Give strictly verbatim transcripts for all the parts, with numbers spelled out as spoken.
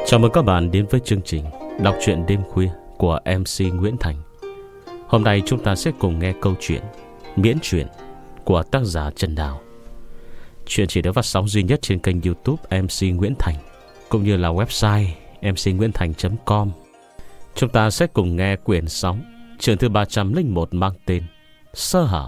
Chào mừng các bạn đến với chương trình đọc truyện đêm khuya của em xê Nguyễn Thành. Hôm nay chúng ta sẽ cùng nghe câu chuyện miễn truyện của tác giả Trần Đào. Chuyện chỉ được phát sóng duy nhất trên kênh YouTube em xê Nguyễn Thành, cũng như là website em xê nguyễn thành chấm com. Chúng ta sẽ cùng nghe quyển sáu, chương thứ ba trăm lẻ một mang tên Sơ hở.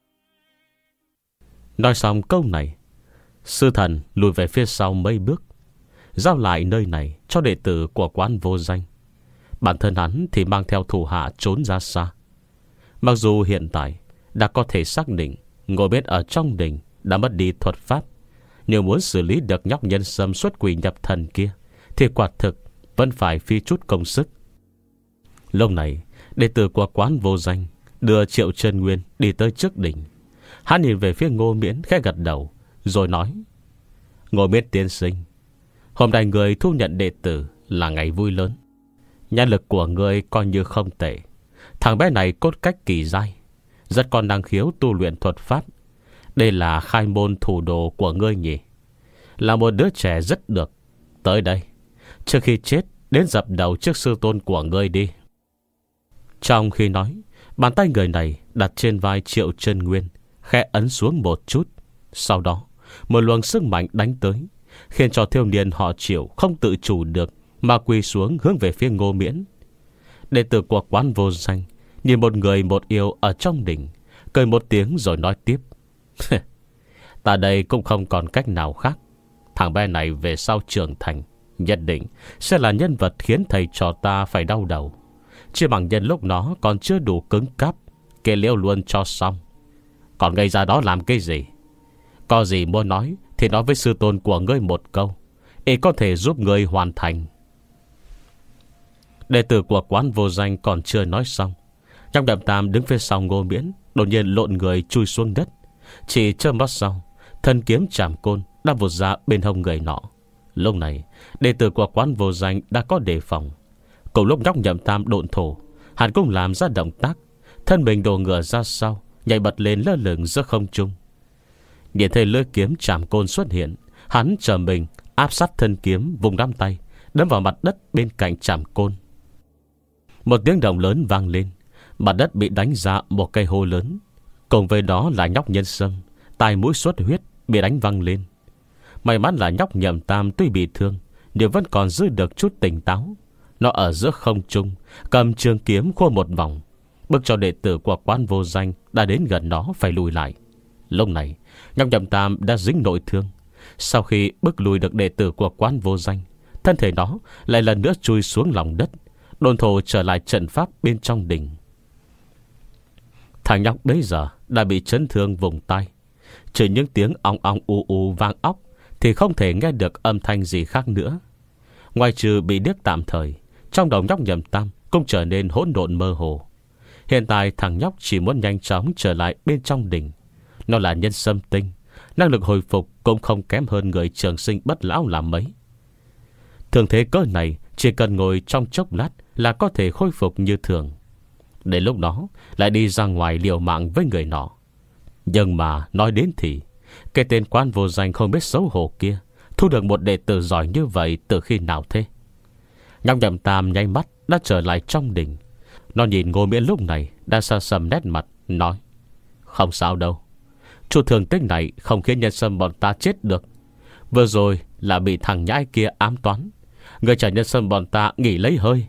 Nói xong câu này, sư thần lùi về phía sau mấy bước, giao lại nơi này cho đệ tử của quán vô danh. Bản thân hắn thì mang theo thủ hạ trốn ra xa. Mặc dù hiện tại đã có thể xác định ngôi bếp ở trong đình đã mất đi thuật pháp, nhưng muốn xử lý được nhóc nhân sâm xuất quỷ nhập thần kia thì quả thực vẫn phải phi chút công sức. Lúc này, đệ tử của quán vô danh đưa Triệu Chân Nguyên đi tới trước đỉnh. Hắn nhìn về phía Ngô Miễn khẽ gật đầu, rồi nói: Ngô Miễn tiên sinh, hôm nay người thu nhận đệ tử là ngày vui lớn. Nhân lực của người coi như không tệ. Thằng bé này cốt cách kỳ dai, rất còn năng khiếu tu luyện thuật pháp. Đây là khai môn thủ đồ của ngươi nhỉ? Là một đứa trẻ rất được. Tới đây, trước khi chết, đến dập đầu trước sư tôn của ngươi đi. Trong khi nói, bàn tay người này đặt trên vai Triệu Chân Nguyên, khẽ ấn xuống một chút. Sau đó, một luồng sức mạnh đánh tới, khiến cho thiếu niên họ Triệu không tự chủ được mà quỳ xuống hướng về phía Ngô Miễn. Đệ tử của quán vô danh nhìn một người một yêu ở trong đỉnh, cười một tiếng rồi nói tiếp: Ta đây cũng không còn cách nào khác. Thằng bé này về sau trưởng thành nhất định sẽ là nhân vật khiến thầy trò ta phải đau đầu. Chỉ bằng nhân lúc nó còn chưa đủ cứng cáp, kê liêu luôn cho xong. Còn gây ra đó làm cái gì? Có gì muốn nói thì nói với sư tôn của ngươi một câu, ý có thể giúp ngươi hoàn thành. Đệ tử của quán vô danh còn chưa nói xong, trong đậm tam đứng phía sau Ngô Miễn đột nhiên lộn người chui xuống đất. Chỉ chớp mắt sau, thân kiếm chạm côn đã vụt ra bên hông người nọ. Lúc này, đệ tử của quán vô danh đã có đề phòng. Cùng lúc nhóc nhậm tam độn thổ, hắn cũng làm ra động tác, thân mình đổ ngửa ra sau, nhảy bật lên lơ lửng giữa không trung. Nhìn thấy lưỡi kiếm chạm côn xuất hiện, hắn chờ mình áp sát thân kiếm, vùng nắm tay đâm vào mặt đất bên cạnh chạm côn. Một tiếng động lớn vang lên, mặt đất bị đánh ra một cây hố lớn. Cùng với đó là nhóc nhân sâm, tai mũi xuất huyết bị đánh văng lên. May mắn là nhóc nhậm tam tuy bị thương nhưng vẫn còn giữ được chút tỉnh táo. Nó ở giữa không trung, cầm trường kiếm khua một vòng, bức cho đệ tử của quán vô danh đã đến gần nó phải lùi lại. Lúc này, nhóc nhậm tam đã dính nội thương. Sau khi bức lùi được đệ tử của quán vô danh, thân thể nó lại lần nữa chui xuống lòng đất, đồn thổ trở lại trận pháp bên trong đỉnh. Thằng nhóc bấy giờ đã bị chấn thương vùng tai, trừ những tiếng ong ong u u vang óc thì không thể nghe được âm thanh gì khác nữa. Ngoài trừ bị điếc tạm thời, trong đầu nhóc nhậm tam cũng trở nên hỗn độn mơ hồ. Hiện tại thằng nhóc chỉ muốn nhanh chóng trở lại bên trong đỉnh. Nó là nhân sâm tinh, năng lực hồi phục cũng không kém hơn người trường sinh bất lão làm mấy. Thường thế cỡ này chỉ cần ngồi trong chốc lát là có thể khôi phục như thường. Đến lúc đó lại đi ra ngoài liều mạng với người nọ. Nhưng mà nói đến thì, cái tên quan vô danh không biết xấu hổ kia thu được một đệ tử giỏi như vậy từ khi nào thế? Nhóc nhậm tam nháy mắt đã trở lại trong đỉnh. Nó nhìn Ngô Miễn lúc này đã xa sầm nét mặt, nói: Không sao đâu, chút thương tích này không khiến nhân sâm bọn ta chết được. Vừa rồi là bị thằng nhãi kia ám toán, người trả nhân sâm bọn ta nghỉ lấy hơi.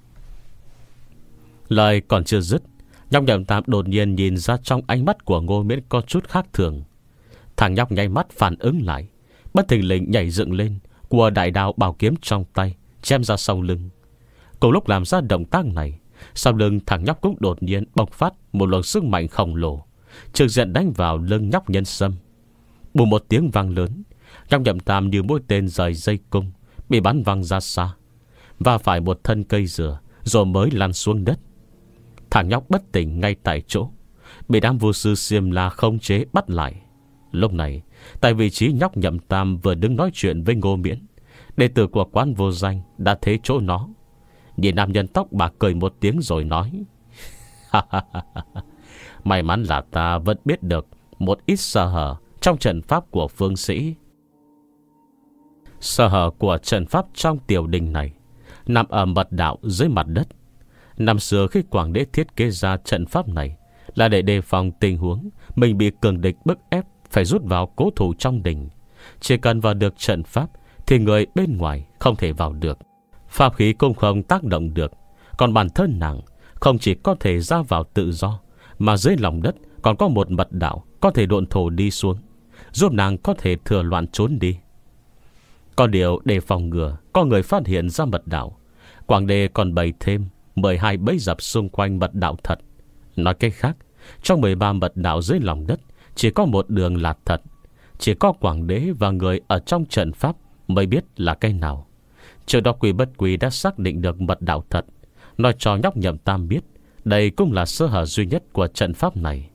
Lời còn chưa dứt, nhóc nhậm tam đột nhiên nhìn ra trong ánh mắt của Ngô Miễn có chút khác thường. Thằng nhóc nháy mắt phản ứng lại, bất thình lình nhảy dựng lên, của đại đao bảo kiếm trong tay chém ra sau lưng. Cùng lúc làm ra động tác này, sau lưng thằng nhóc cũng đột nhiên bộc phát một luồng sức mạnh khổng lồ, trực diện đánh vào lưng nhóc nhân sâm. Bùm một tiếng vang lớn, nhóc nhậm tam như mũi tên rời dây cung bị bắn văng ra xa, và phải một thân cây dừa rồi mới lăn xuống đất. Thằng nhóc bất tỉnh ngay tại chỗ, bị đám vô sư Xiêm La không chế bắt lại. Lúc này, tại vị trí nhóc nhậm tam vừa đứng nói chuyện với Ngô Miễn, đệ tử của quán vô danh đã thế chỗ nó. Nhìn nam nhân tóc bạc cười một tiếng rồi nói: May mắn là ta vẫn biết được một ít sơ hở trong trận pháp của phương sĩ. Sơ hở của trận pháp trong tiểu đình này nằm ở mật đạo dưới mặt đất. Năm xưa khi Quảng Đế thiết kế ra trận pháp này là để đề phòng tình huống mình bị cường địch bức ép phải rút vào cố thủ trong đình. Chỉ cần vào được trận pháp thì người bên ngoài không thể vào được. Pháp khí cũng không tác động được. Còn bản thân nàng không chỉ có thể ra vào tự do, mà dưới lòng đất còn có một mật đạo có thể độn thổ đi xuống, giúp nàng có thể thừa loạn trốn đi. Có điều để phòng ngừa có người phát hiện ra mật đạo, Quảng Đế còn bày thêm mười hai bẫy dập xung quanh mật đạo thật. Nói cách khác, trong mười ba mật đạo dưới lòng đất chỉ có một đường là thật. Chỉ có Quảng Đế và người ở trong trận pháp mới biết là cái nào. Trước đó Quy Bất Quy đã xác định được mật đạo thật, nói cho nhóc Nhậm Tam biết đây cũng là sơ hở duy nhất của trận pháp này.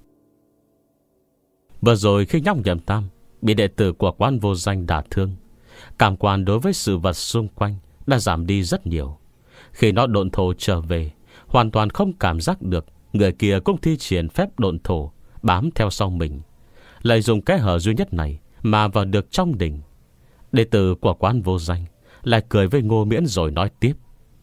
Vừa rồi khi nhóc Nhậm Tam bị đệ tử của Quán Vô Danh đả thương, cảm quan đối với sự vật xung quanh đã giảm đi rất nhiều. Khi nó độn thổ trở về, hoàn toàn không cảm giác được người kia cũng thi triển phép độn thổ bám theo sau mình, lợi dụng cái hở duy nhất này mà vào được trong đỉnh. Đệ tử của Quán Vô Danh lại cười với Ngô Miễn rồi nói tiếp: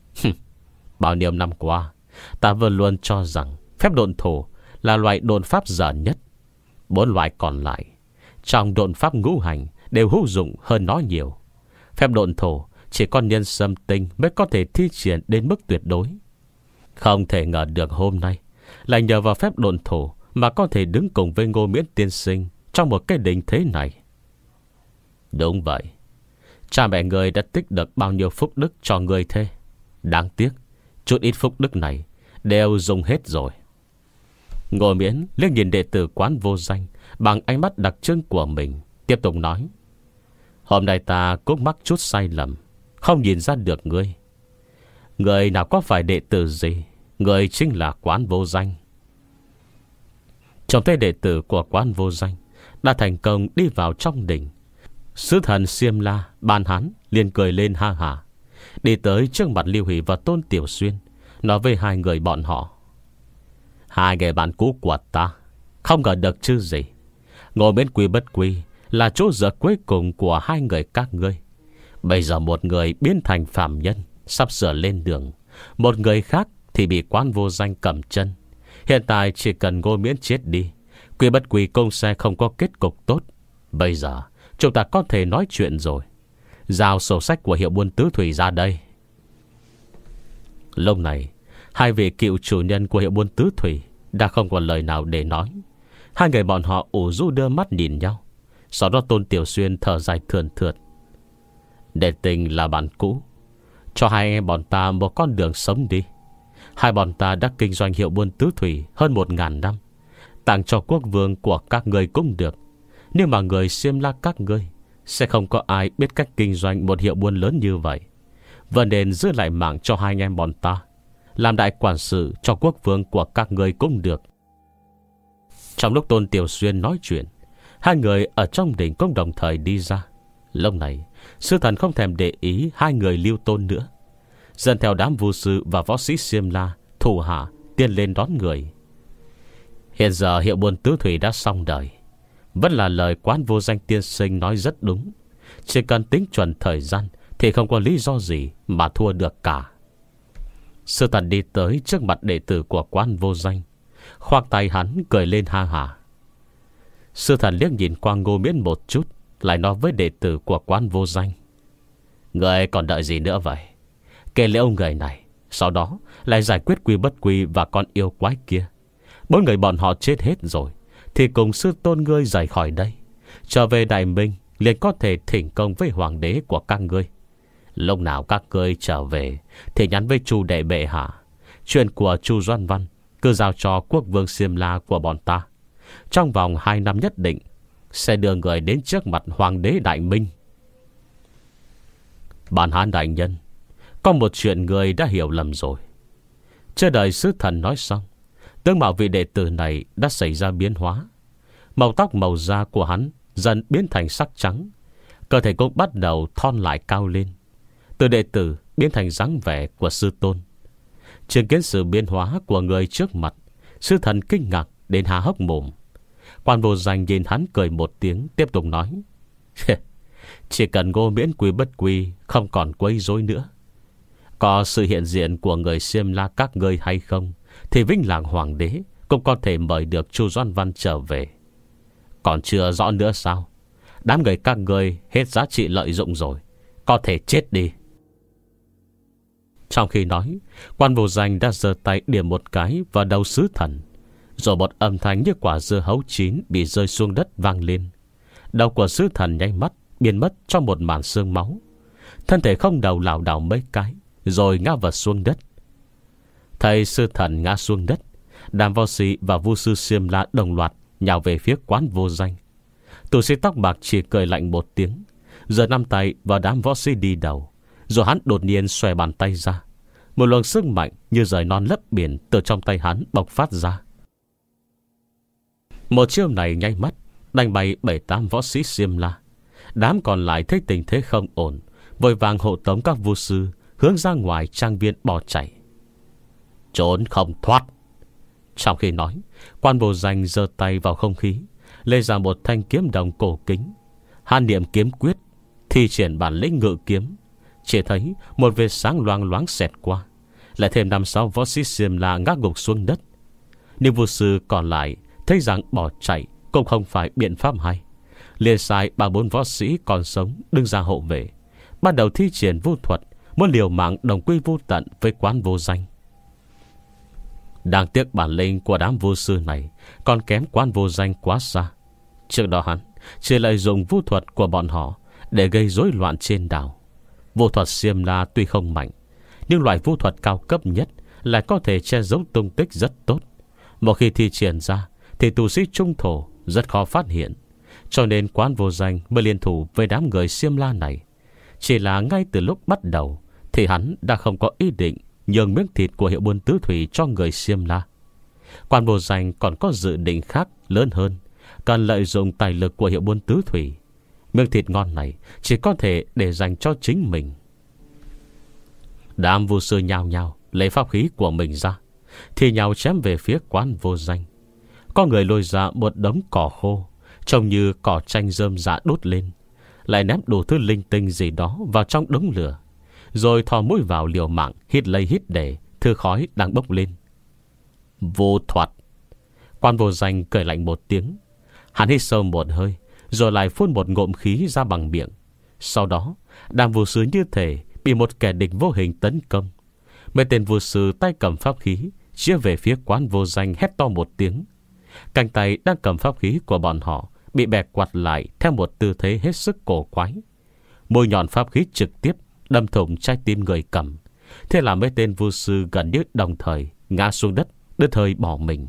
bao nhiêu năm qua, ta vẫn luôn cho rằng phép độn thổ là loại độn pháp dở nhất. Bốn loại còn lại trong độn pháp ngũ hành đều hữu dụng hơn nó nhiều. Phép độn thổ chỉ có nhân sâm tinh mới có thể thi triển đến mức tuyệt đối. Không thể ngờ được hôm nay lại nhờ vào phép độn thổ mà có thể đứng cùng với Ngô Miễn tiên sinh trong một cái đỉnh thế này. Đúng vậy, cha mẹ người đã tích được bao nhiêu phúc đức cho người thế. Đáng tiếc chút ít phúc đức này đều dùng hết rồi. Ngô Miễn liếc nhìn đệ tử Quán Vô Danh bằng ánh mắt đặc trưng của mình, tiếp tục nói: hôm nay ta cũng mắc chút sai lầm, không nhìn ra được ngươi. Người nào có phải đệ tử gì, người chính là Quán Vô Danh. Trong tay đệ tử của Quán Vô Danh đã thành công đi vào trong đỉnh, sứ thần Xiêm La Ban Hán liền cười lên ha hả, đi tới trước mặt Lưu Hỷ và Tôn Tiểu Xuyên, nói với hai người bọn họ: hai người bạn cũ của ta, không ngờ được chứ gì. Ngồi bên Quy Bất Quy là chỗ dựa cuối cùng của hai người các ngươi. Bây giờ một người biến thành phàm nhân, sắp sửa lên đường, một người khác thì bị Quán Vô Danh cầm chân. Hiện tại chỉ cần Ngô Miễn chết đi, Quy Bất Quy công sẽ không có kết cục tốt. Bây giờ chúng ta có thể nói chuyện rồi. Giao sổ sách của hiệu buôn tứ thủy ra đây. Lúc này hai vị cựu chủ nhân của hiệu buôn tứ thủy đã không còn lời nào để nói. Hai người bọn họ ủ rũ đưa mắt nhìn nhau. Sau đó Tôn Tiểu Xuyên thở dài thườn thượt: đệ tình là bạn cũ, cho hai em bọn ta một con đường sống đi. Hai bọn ta đã kinh doanh hiệu buôn tứ thủy hơn một ngàn năm, tặng cho quốc vương của các người cũng được. Nhưng mà người Xiêm La các ngươi sẽ không có ai biết cách kinh doanh một hiệu buôn lớn như vậy. Và nên giữ lại mạng cho hai anh em bọn ta, làm đại quản sự cho quốc vương của các người cũng được. Trong lúc Tôn Tiểu Xuyên nói chuyện, hai người ở trong đỉnh cũng đồng thời đi ra. Lúc này sư thần không thèm để ý hai người Lưu Tôn nữa, dần theo đám vu sư và võ sĩ Xiêm La thủ hạ tiến lên đón người. Hiện giờ hiệu buôn tứ thủy đã xong đời. Vẫn là lời Quán Vô Danh tiên sinh nói rất đúng, chỉ cần tính chuẩn thời gian thì không có lý do gì mà thua được cả. Sư thần đi tới trước mặt đệ tử của Quán Vô Danh, khoác tay hắn cười lên ha hả. Sư thần liếc nhìn qua Ngô Miễn một chút, lại nói với đệ tử của Quán Vô Danh: người còn đợi gì nữa vậy? Kể liễu người này, sau đó lại giải quyết Quy Bất Quy và con yêu quái kia. Bốn người bọn họ chết hết rồi thì cùng sư tôn ngươi rời khỏi đây, trở về Đại Minh, liền có thể thỉnh công với hoàng đế của các ngươi. Lúc nào các ngươi trở về thì nhắn với Chu đệ bệ hạ, chuyện của Chu Doan Văn cứ giao cho quốc vương Xiêm La của bọn ta. Trong vòng hai năm nhất định sẽ đưa người đến trước mặt hoàng đế Đại Minh. Bản Hán đại nhân, có một chuyện người đã hiểu lầm rồi. Chưa đợi sứ thần nói xong, tướng mạo vị đệ tử này đã xảy ra biến hóa. Màu tóc màu da của hắn dần biến thành sắc trắng, cơ thể cũng bắt đầu thon lại cao lên, từ đệ tử biến thành dáng vẻ của sư tôn. Chứng kiến sự biến hóa của người trước mặt, sư thần kinh ngạc đến há hốc mồm. Quan Vô Danh nhìn hắn cười một tiếng, tiếp tục nói: Chỉ cần Ngô Miễn quy bất quy, không còn quấy rối nữa. Có sự hiện diện của người Xiêm La các ngươi hay không, thì Vĩnh Làng Hoàng đế cũng có thể mời được Chu Doan Văn trở về. Còn chưa rõ nữa sao? Đám người các ngươi hết giá trị lợi dụng rồi, có thể chết đi. Trong khi nói, Quan Vô Danh đã giơ tay điểm một cái vào đầu sứ thần. Rồi một âm thanh như quả dưa hấu chín bị rơi xuống đất vang lên. Đầu của sứ thần nháy mắt biến mất trong một màn sương máu. Thân thể không đầu lảo đảo mấy cái, rồi ngã vật xuống đất. Thấy sư thần ngã xuống đất, đám võ sĩ và vu sư Xiêm La đồng loạt nhào về phía Quán Vô Danh. Tu sĩ tóc bạc chỉ cười lạnh một tiếng, giơ năm tay vào đám võ sĩ đi đầu. Rồi hắn đột nhiên xòe bàn tay ra. Một luồng sức mạnh như rời non lấp biển từ trong tay hắn bộc phát ra. Một chiêu này nháy mắt đánh bay bảy tám võ sĩ Xiêm La. Đám còn lại thấy tình thế không ổn, vội vàng hộ tống các vu sư hướng ra ngoài trang viên bỏ chạy. Trốn không thoát. Trong khi nói, Quan Vô Danh giơ tay vào không khí, lấy ra một thanh kiếm đồng cổ kính. Hắn niệm kiếm quyết, thi triển bản lĩnh ngự kiếm. Chỉ thấy một vệt sáng loang loáng xẹt qua, lại thêm năm sáu võ sĩ Xiêm La ngã gục xuống đất. Nhưng vu sư còn lại thấy rằng bỏ chạy cũng không phải biện pháp hay, liền sai ba bốn võ sĩ còn sống đứng ra hộ vệ, bắt đầu thi triển vu thuật, muốn liều mạng đồng quy vu tận với Quán Vô Danh. Đáng tiếc bản lĩnh của đám vu sư này còn kém Quán Vô Danh quá xa. Trước đó hắn chỉ lợi dụng vu thuật của bọn họ để gây rối loạn trên đảo. Vu thuật Xiêm La tuy không mạnh, nhưng loại vu thuật cao cấp nhất lại có thể che giấu tung tích rất tốt. Một khi thi triển ra thì tu sĩ trung thổ rất khó phát hiện. Cho nên Quán Vô Danh mới liên thủ với đám người Xiêm La này. Chỉ là ngay từ lúc bắt đầu thì hắn đã không có ý định nhường miếng thịt của hiệu buôn tứ thủy cho người Xiêm La. Quan Vô Danh còn có dự định khác lớn hơn, cần lợi dụng tài lực của hiệu buôn tứ thủy. Miếng thịt ngon này chỉ có thể để dành cho chính mình. Đám vu sư nhao nhao lấy pháp khí của mình ra, thì nhào chém về phía Quán Vô Danh. Có người lôi ra một đống cỏ khô, trông như cỏ chanh rơm rạ đốt lên, lại ném đủ thứ linh tinh gì đó vào trong đống lửa, rồi thò mũi vào liều mạng hít lấy hít để thứ khói đang bốc lên. Vô thuật. Quan Vô Danh cười lạnh một tiếng. Hắn hít sâu một hơi, rồi lại phun một ngụm khí ra bằng miệng. Sau đó đám vu sư như thể bị một kẻ địch vô hình tấn công. Mấy tên vu sư tay cầm pháp khí chia về phía Quán Vô Danh hét to một tiếng. Cánh tay đang cầm pháp khí của bọn họ bị bẻ quạt lại theo một tư thế hết sức cổ quái. Môi nhọn pháp khí trực tiếp đâm thủng trái tim người cầm. Thế là mấy tên vu sư gần như đồng thời ngã xuống đất, đứt hơi bỏ mình.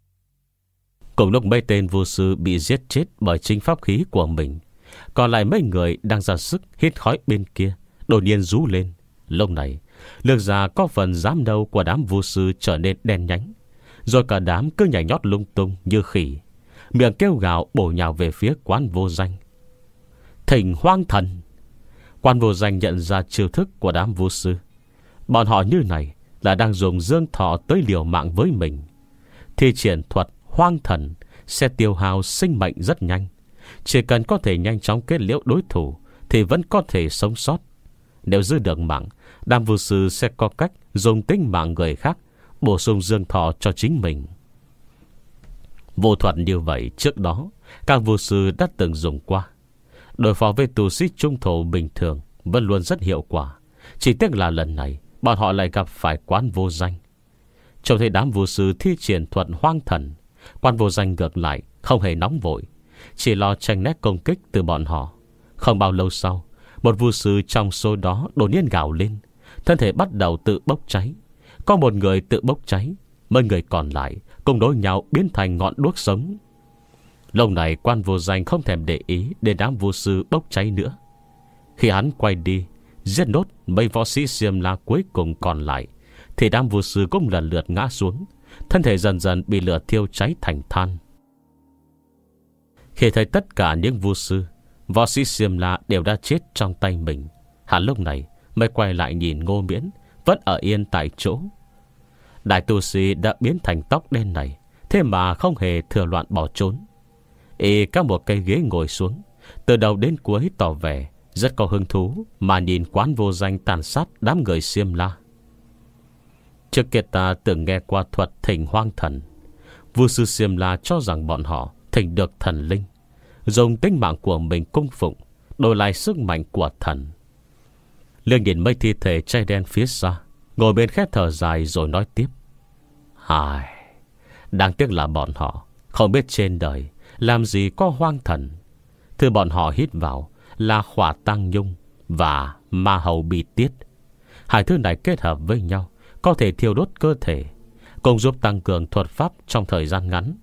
Cùng lúc mấy tên vu sư bị giết chết bởi chính pháp khí của mình, còn lại mấy người đang ra sức hít khói bên kia đột nhiên rú lên. Lúc này lược già có phần dám đâu của đám vu sư trở nên đen nhánh, rồi cả đám cứ nhảy nhót lung tung như khỉ, miệng kêu gào bổ nhào về phía Quán Vô Danh. Thỉnh Hoang Thần. Quan Vô Danh nhận ra chiêu thức của đám vu sư. Bọn họ như này là đang dùng dương thọ tới liều mạng với mình. Thi triển thuật Hoang Thần sẽ tiêu hao sinh mệnh rất nhanh. Chỉ cần có thể nhanh chóng kết liễu đối thủ thì vẫn có thể sống sót. Nếu giữ được mạng, đám vu sư sẽ có cách dùng tính mạng người khác bổ sung dương thọ cho chính mình. Vô thuật như vậy trước đó các vu sư đã từng dùng qua. Đối phó với tu sĩ trung thổ bình thường vẫn luôn rất hiệu quả. Chỉ tiếc là lần này bọn họ lại gặp phải Quán Vô Danh. Trông thấy đám vu sư thi triển thuật Hoang Thần, Quan Vô Danh ngược lại không hề nóng vội, chỉ lo tranh né công kích từ bọn họ. Không bao lâu sau, một vu sư trong số đó đột nhiên gào lên, thân thể bắt đầu tự bốc cháy. Có một người tự bốc cháy, mấy người còn lại cùng đối nhau biến thành ngọn đuốc sống. Lúc này Quan Vô Danh không thèm để ý đến đám vu sư bốc cháy nữa. Khi hắn quay đi giết nốt mấy võ sĩ Xiêm La cuối cùng còn lại, thì đám vu sư cũng lần lượt ngã xuống, thân thể dần dần bị lửa thiêu cháy thành than. Khi thấy tất cả những vu sư, võ sĩ Xiêm La đều đã chết trong tay mình, hắn lúc này mới quay lại nhìn Ngô Miễn vẫn ở yên tại chỗ. Đại tu sĩ đã biến thành tóc đen này, thế mà không hề thừa loạn bỏ trốn. Y các một cây ghế ngồi xuống, từ đầu đến cuối tỏ vẻ rất có hứng thú mà nhìn quán vô danh tàn sát đám người Xiêm La. Trước kia ta từng nghe qua thuật thỉnh hoang thần. Vua sư Xiêm La cho rằng bọn họ thỉnh được thần linh, dùng tính mạng của mình cung phụng, đổi lại sức mạnh của thần. Lương nhìn mấy thi thể trai đen phía xa, ngồi bên khét thở dài rồi nói tiếp. Hài, đáng tiếc là bọn họ không biết trên đời làm gì có hoang thần. Thứ bọn họ hít vào là khỏa tăng nhung và ma hầu bị tiết. Hai thứ này kết hợp với nhau có thể thiêu đốt cơ thể, cùng giúp tăng cường thuật pháp trong thời gian ngắn.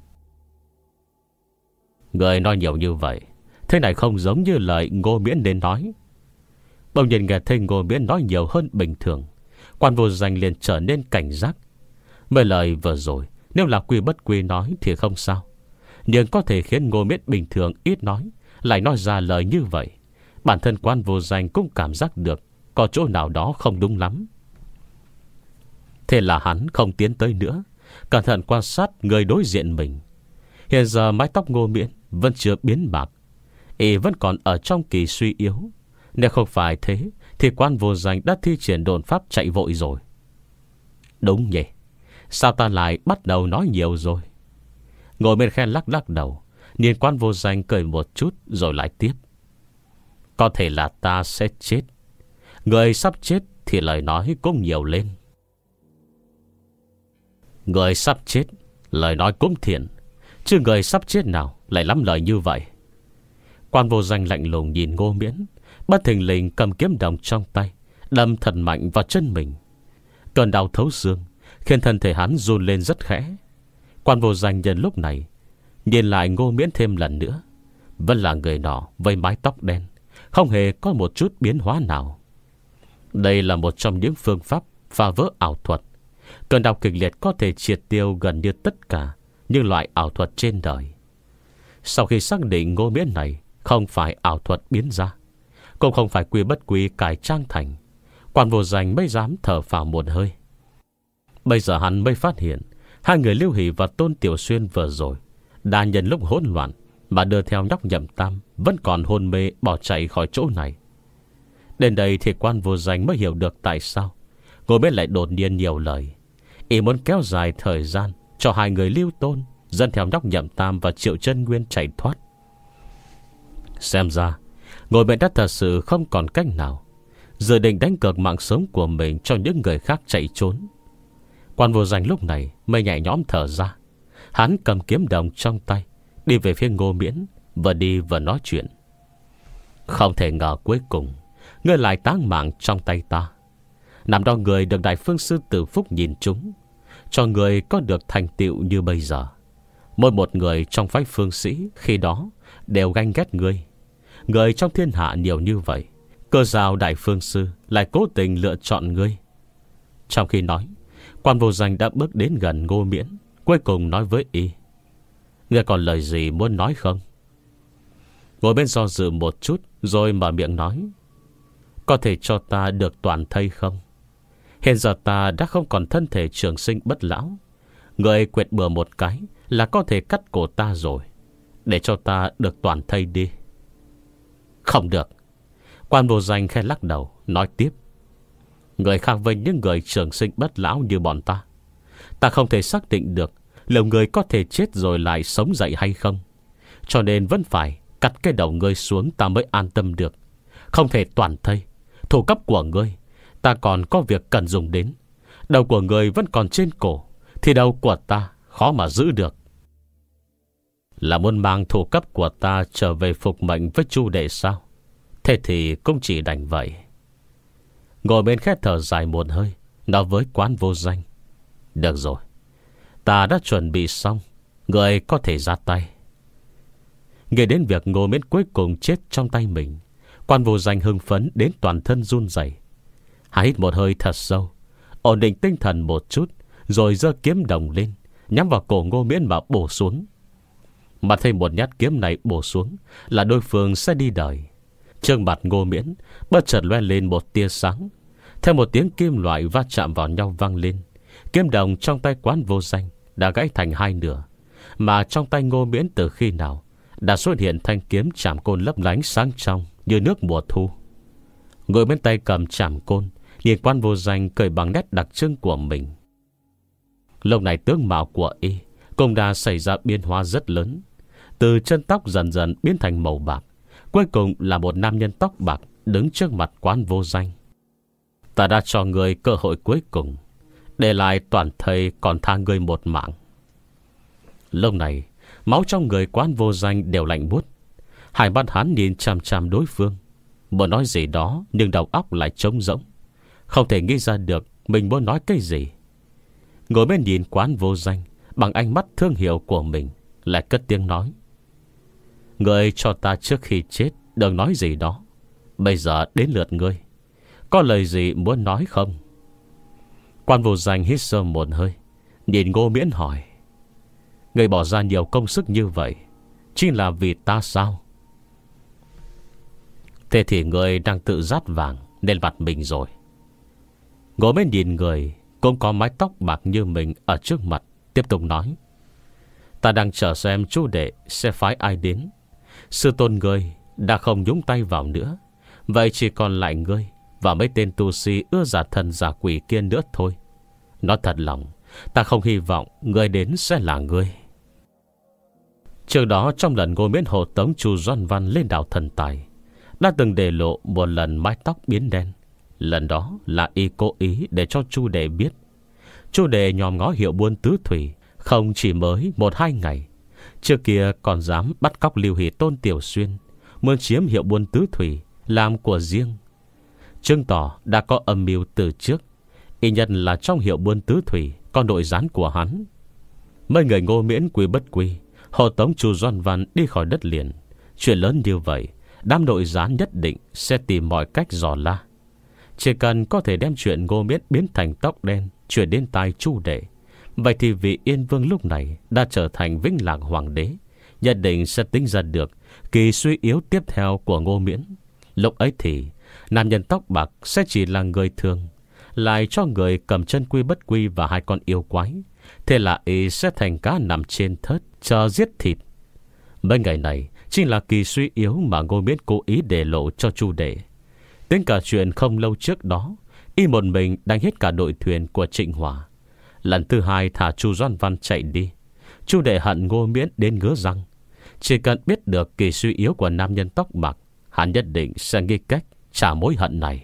Người nói nhiều như vậy, thế này không giống như lời Ngô Miễn nên nói. Bỗng nhiên nghe thấy Ngô Miễn nói nhiều hơn bình thường, quan vô danh liền trở nên cảnh giác. Mấy lời vừa rồi nếu là quy bất quy nói thì không sao, nhưng có thể khiến Ngô Miễn bình thường ít nói lại nói ra lời như vậy. Bản thân quan vô danh cũng cảm giác được có chỗ nào đó không đúng lắm. Thế là hắn không tiến tới nữa, cẩn thận quan sát người đối diện mình. Hiện giờ mái tóc Ngô Miễn vẫn chưa biến bạc, y vẫn còn ở trong kỳ suy yếu. Nếu không phải thế thì quan vô danh đã thi triển đồn pháp chạy vội rồi. Đúng nhỉ, sao ta lại bắt đầu nói nhiều rồi? Ngồi bên khen lắc lắc đầu, nhìn quan vô danh cười một chút rồi lại tiếp. Có thể là ta sẽ chết. Người sắp chết thì lời nói cũng nhiều lên. Người sắp chết lời nói cũng thiện, chứ người sắp chết nào lại lắm lời như vậy? Quan vô danh lạnh lùng nhìn Ngô Miễn, bất thình lình cầm kiếm đồng trong tay, đâm thật mạnh vào chân mình. Cơn đau thấu xương khiến thân thể hắn run lên rất khẽ. Quan vô danh nhân lúc này nhìn lại Ngô Miễn thêm lần nữa, vẫn là người nọ với mái tóc đen, không hề có một chút biến hóa nào. Đây là một trong những phương pháp phá vỡ ảo thuật. Cơn đau kịch liệt có thể triệt tiêu gần như tất cả những loại ảo thuật trên đời. Sau khi xác định Ngô Miễn này không phải ảo thuật biến ra, cũng không phải quy bất quy cải trang thành, quan vô danh mới dám thở phào một hơi. Bây giờ hắn mới phát hiện hai người Lưu Hỷ và Tôn Tiểu Xuyên vừa rồi đã nhân lúc hỗn loạn mà đưa theo nhóc Nhậm Tam vẫn còn hôn mê bỏ chạy khỏi chỗ này. Đến đây thì quan vô danh mới hiểu được tại sao Ngô Miễn lại đột nhiên nhiều lời. Y muốn kéo dài thời gian cho hai người Lưu Tôn dẫn theo nhóc Nhậm Tam và Triệu Chân Nguyên chạy thoát. Xem ra Ngô Miễn đã thật sự không còn cách nào, dự định đánh cược mạng sống của mình cho những người khác chạy trốn. Quan vô danh lúc này mới nhẹ nhõm thở ra. Hắn cầm kiếm đồng trong tay, đi về phía Ngô Miễn, vừa đi vừa nói chuyện. Không thể ngờ cuối cùng ngươi lại táng mạng trong tay ta. Năm đó người được Đại Phương Sư Tử Phúc nhìn trúng, cho người có được thành tựu như bây giờ. Mỗi một người trong phái phương sĩ khi đó đều ganh ghét ngươi. Người trong thiên hạ nhiều như vậy, cơ sao Đại Phương Sư lại cố tình lựa chọn ngươi? Trong khi nói, quan vô danh đã bước đến gần Ngô Miễn, cuối cùng nói với y: ngươi còn lời gì muốn nói không? Ngồi bên do dự một chút rồi mở miệng nói: có thể cho ta được toàn thây không? Hiện giờ ta đã không còn thân thể trường sinh bất lão, người quẹt bừa một cái là có thể cắt cổ ta rồi. Để cho ta được toàn thây đi. Không được. Quan vô danh khe lắc đầu nói tiếp: người khác với những người trường sinh bất lão như bọn ta, ta không thể xác định được liệu người có thể chết rồi lại sống dậy hay không. Cho nên vẫn phải cắt cái đầu ngươi xuống ta mới an tâm được. Không thể toàn thây. Thủ cấp của ngươi ta còn có việc cần dùng đến. Đầu của ngươi vẫn còn trên cổ, thì đầu của ta khó mà giữ được. Là muốn mang thủ cấp của ta trở về phục mệnh với Chu đệ sao? Thế thì cũng chỉ đành vậy. Ngồi bên khét thở dài một hơi, nói với Quan vô danh: được rồi, ta đã chuẩn bị xong, người có thể ra tay. Nghe đến việc Ngô Miễn cuối cùng chết trong tay mình, Quan vô danh hưng phấn đến toàn thân run rẩy. Hắn hít một hơi thật sâu, ổn định tinh thần một chút, rồi giơ kiếm đồng lên, nhắm vào cổ Ngô Miễn mà bổ xuống. Mà thêm một nhát kiếm này bổ xuống là đối phương sẽ đi đời. Trước mặt Ngô Miễn bất chợt loe lên một tia sáng. Theo một tiếng kim loại va chạm vào nhau vang lên, kiếm đồng trong tay Quan vô danh đã gãy thành hai nửa. Mà trong tay Ngô Miễn từ khi nào đã xuất hiện thanh kiếm chạm côn lấp lánh sáng trong như nước mùa thu. Ngồi bên tay cầm trảm côn, nhìn Quan Vô Danh cười bằng nét đặc trưng của mình. Lúc này tướng mạo của y cũng đã xảy ra biến hóa rất lớn. Từ chân tóc dần dần biến thành màu bạc, cuối cùng là một nam nhân tóc bạc đứng trước mặt Quan Vô Danh. Ta đã cho người cơ hội cuối cùng, để lại toàn thây còn tha người một mạng. Lúc này máu trong người Quan Vô Danh đều lạnh buốt. Hai mắt hắn nhìn chằm chằm đối phương, muốn nói gì đó nhưng đầu óc lại trống rỗng, không thể nghĩ ra được mình muốn nói cái gì. Ngồi bên nhìn Quan Vô Danh bằng ánh mắt thương hiệu của mình, lại cất tiếng nói: Người cho ta trước khi chết đừng nói gì đó. Bây giờ đến lượt ngươi, có lời gì muốn nói không? Quan Vô Danh hít sâu một hơi, nhìn Ngô Miễn hỏi: Người bỏ ra nhiều công sức như vậy chính là vì ta sao? Thế thì người đang tự dát vàng lên mặt mình rồi. Ngô Miễn nhìn người cũng có mái tóc bạc như mình ở trước mặt, tiếp tục nói: Ta đang chờ xem chú đệ sẽ phái ai đến. Sư tôn ngươi đã không nhúng tay vào nữa, vậy chỉ còn lại ngươi và mấy tên tu sĩ ưa giả thần giả quỷ kia nữa thôi. Nói thật lòng, ta không hy vọng ngươi đến sẽ là ngươi. Trước đó trong lần Ngô Miễn hộ tống Chu Doan Văn lên đảo Thần Tài, đã từng để lộ một lần mái tóc biến đen. Lần đó là y cố ý để cho Chu đệ biết. Chu đệ nhòm ngó Hiệu Buôn Tứ Thủy không chỉ mới một hai ngày, trước kia còn dám bắt cóc Lưu Hỷ Tôn Tiểu Xuyên, muốn chiếm Hiệu Buôn Tứ Thủy làm của riêng, chứng tỏ đã có âm mưu từ trước. Y nhân là trong Hiệu Buôn Tứ Thủy có nội gián của hắn. Mấy người Ngô Miễn quy bất quy hộ tống Chu Doan Văn đi khỏi đất liền. Chuyện lớn như vậy, đám nội gián nhất định sẽ tìm mọi cách dò la. Chỉ cần có thể đem chuyện Ngô Miễn biến thành tóc đen chuyển đến tai Chu đệ, vậy thì vị Yên Vương lúc này đã trở thành Vĩnh Lạc Hoàng đế, nhất định sẽ tính ra được kỳ suy yếu tiếp theo của Ngô Miễn. Lúc ấy thì nam nhân tóc bạc sẽ chỉ là người thường, lại cho người cầm chân quy bất quy và hai con yêu quái. Thế là y sẽ thành cá nằm trên thớt chờ giết thịt. Mấy ngày này chính là kỳ suy yếu mà Ngô Miễn cố ý để lộ cho Chu đệ. Tính cả chuyện không lâu trước đó, y một mình đánh hết cả đội thuyền của Trịnh Hòa. Lần thứ hai thả Chu Doan Văn chạy đi, Chu đệ hận Ngô Miễn đến ngứa răng. Chỉ cần biết được kỳ suy yếu của nam nhân tóc bạc, hắn nhất định sẽ nghĩ cách trả mối hận này.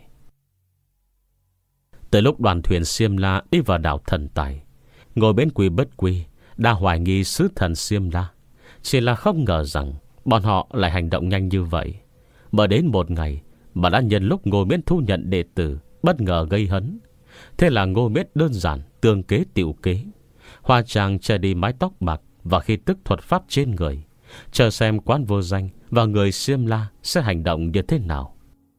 Từ lúc đoàn thuyền Xiêm La đi vào đảo Thần Tài, ngồi bên Quy Bất Quy đã hoài nghi sứ thần Xiêm La. Chỉ là không ngờ rằng bọn họ lại hành động nhanh như vậy. Mở đến một ngày mà đã nhân lúc Ngô Miễn thu nhận đệ tử, bất ngờ gây hấn. Thế là Ngô Miễn đơn giản tương kế tiểu kế, hoa trang che đi mái tóc bạc và khí tức thuật pháp trên người, chờ xem Quan Vô Danh và người Xiêm La sẽ hành động như thế nào.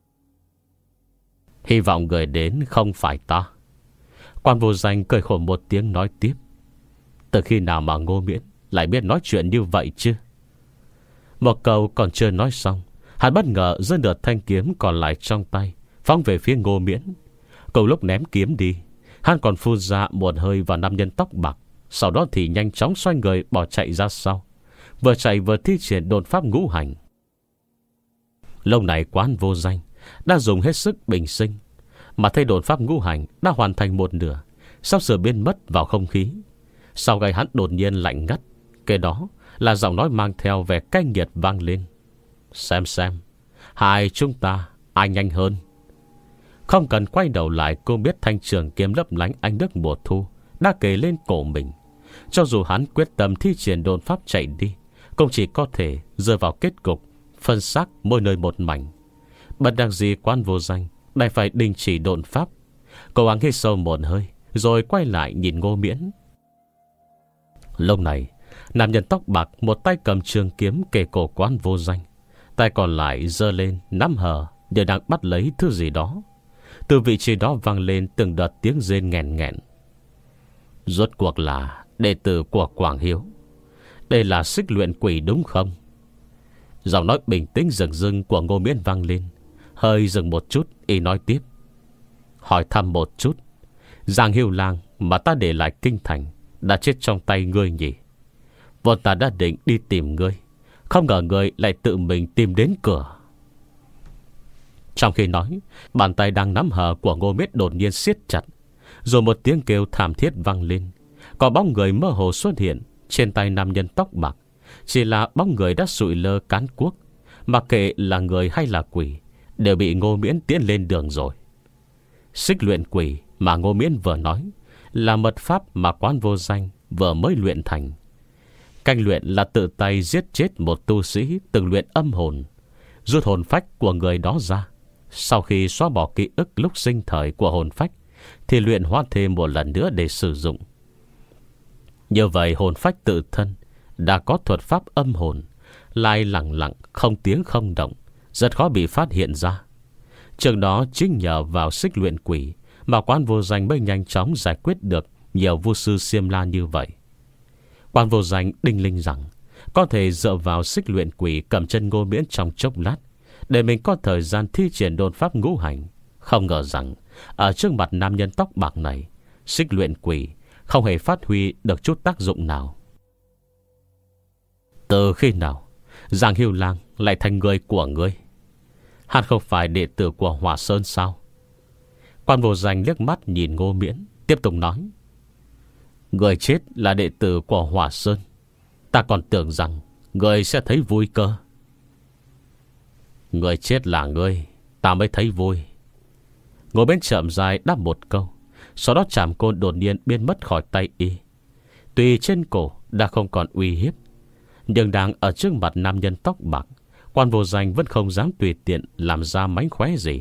Hy vọng người đến không phải ta. Quan Vô Danh cười khổ một tiếng nói tiếp: Từ khi nào mà Ngô Miễn lại biết nói chuyện như vậy chứ? Một câu còn chưa nói xong, hắn bất ngờ giơ nửa thanh kiếm còn lại trong tay phóng về phía Ngô Miễn. Cùng lúc ném kiếm đi, hắn còn phun ra một hơi vào nam nhân tóc bạc. Sau đó thì nhanh chóng xoay người bỏ chạy ra sau, vừa chạy vừa thi triển đột pháp ngũ hành. Lâu này Quan Vô Danh đã dùng hết sức bình sinh, mà thấy đột pháp ngũ hành đã hoàn thành một nửa, sắp sửa biến mất vào không khí. Sau gáy hắn đột nhiên lạnh ngắt, kế đó là giọng nói mang theo vẻ cay nghiệt vang lên: Xem xem hai chúng ta ai nhanh hơn. Không cần quay đầu lại, cô biết thanh trường kiếm lấp lánh ánh nước mùa thu đã kề lên cổ mình. Cho dù hắn quyết tâm thi triển đồn pháp chạy đi, cũng chỉ có thể rơi vào kết cục phân xác mỗi nơi một mảnh. Bất đắc dĩ Quan Vô Danh đành phải đình chỉ đồn pháp. Cố gắng hít sâu một hơi rồi quay lại nhìn Ngô Miễn. Lúc này nam nhân tóc bạc một tay cầm trường kiếm kề cổ Quan Vô Danh, tay còn lại giơ lên nắm hờ để đang bắt lấy thứ gì đó. Từ vị trí đó vang lên từng đợt tiếng rên nghẹn nghẹn. Rốt cuộc là đệ tử của Quảng Hiếu. Đây là xích luyện quỷ đúng không? Giọng nói bình tĩnh rừng rưng của Ngô Miễn vang lên. Hơi dừng một chút, y nói tiếp: Hỏi thăm một chút, Giang Hiêu Lang mà ta để lại kinh thành đã chết trong tay ngươi nhỉ? Vốn ta đã định đi tìm ngươi, không ngờ ngươi lại tự mình tìm đến cửa. Trong khi nói, bàn tay đang nắm hờ của Ngô Miễn đột nhiên siết chặt. Rồi một tiếng kêu thảm thiết vang lên. Có bóng người mơ hồ xuất hiện trên tay nam nhân tóc bạc. Chỉ là bóng người đã sụi lơ cán cuốc. Mặc kệ là người hay là quỷ, đều bị Ngô Miễn tiến lên đường rồi. Xích luyện quỷ mà Ngô Miễn vừa nói là mật pháp mà Quán Vô Danh vừa mới luyện thành. Canh luyện là tự tay giết chết một tu sĩ từng luyện âm hồn, rút hồn phách của người đó ra. Sau khi xóa bỏ ký ức lúc sinh thời của hồn phách, thì luyện hóa thêm một lần nữa để sử dụng. Như vậy hồn phách tự thân đã có thuật pháp âm hồn, lại lặng lặng không tiếng không động, rất khó bị phát hiện ra. Trước đó chính nhờ vào xích luyện quỷ mà Quán Vô Danh mới nhanh chóng giải quyết được nhiều vu sư xiêm la như vậy. Quán Vô Danh đinh linh rằng có thể dựa vào xích luyện quỷ cầm chân Ngô Miễn trong chốc lát để mình có thời gian thi triển đột pháp ngũ hành. Không ngờ rằng ở trước mặt nam nhân tóc bạc này, xích luyện quỷ không hề phát huy được chút tác dụng nào. Từ khi nào Giang Hiêu Lang lại thành người của ngươi? Hắn không phải đệ tử của Hỏa Sơn sao? Quan Vô Danh liếc mắt nhìn Ngô Miễn, tiếp tục nói: người chết là đệ tử của Hỏa Sơn, ta còn tưởng rằng người sẽ thấy vui cơ. Người chết là ngươi, ta mới thấy vui. Ngô Miễn chậm dài đáp một câu. Sau đó chảm côn đột nhiên biến mất khỏi tay y. Tuy trên cổ đã không còn uy hiếp, nhưng đang ở trước mặt nam nhân tóc bạc, Quan Vô Danh vẫn không dám tùy tiện làm ra mánh khóe gì.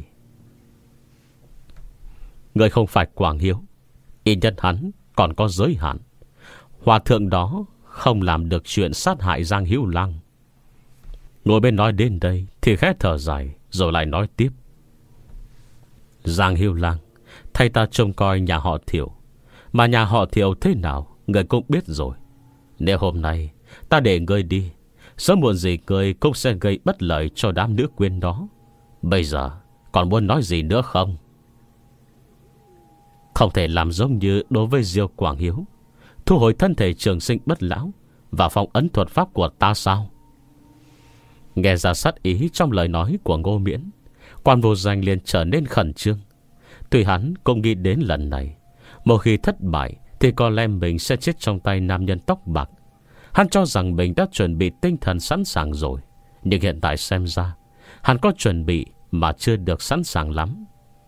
Người không phải Quảng Hiếu, y nhân hắn còn có giới hạn. Hòa thượng đó không làm được chuyện sát hại Giang Hiếu Lang. Ngồi bên nói đến đây thì khẽ thở dài, rồi lại nói tiếp: Giang Hiếu Lang thay ta trông coi nhà họ Thiệu, mà nhà họ Thiệu thế nào người cũng biết rồi. Nếu hôm nay ta để ngươi đi, sớm muộn gì ngươi cũng sẽ gây bất lợi cho đám nữ quyến đó. Bây giờ còn muốn nói gì nữa không? Không thể làm giống như đối với Diêu Quảng Hiếu, thu hồi thân thể trường sinh bất lão và phong ấn thuật pháp của ta sao? Nghe ra sát ý trong lời nói của Ngô Miễn, Quan Vô Danh liền trở nên khẩn trương. Tuy hắn cũng nghĩ đến lần này, một khi thất bại thì có lẽ mình sẽ chết trong tay nam nhân tóc bạc. Hắn cho rằng mình đã chuẩn bị tinh thần sẵn sàng rồi, nhưng hiện tại xem ra hắn có chuẩn bị mà chưa được sẵn sàng lắm.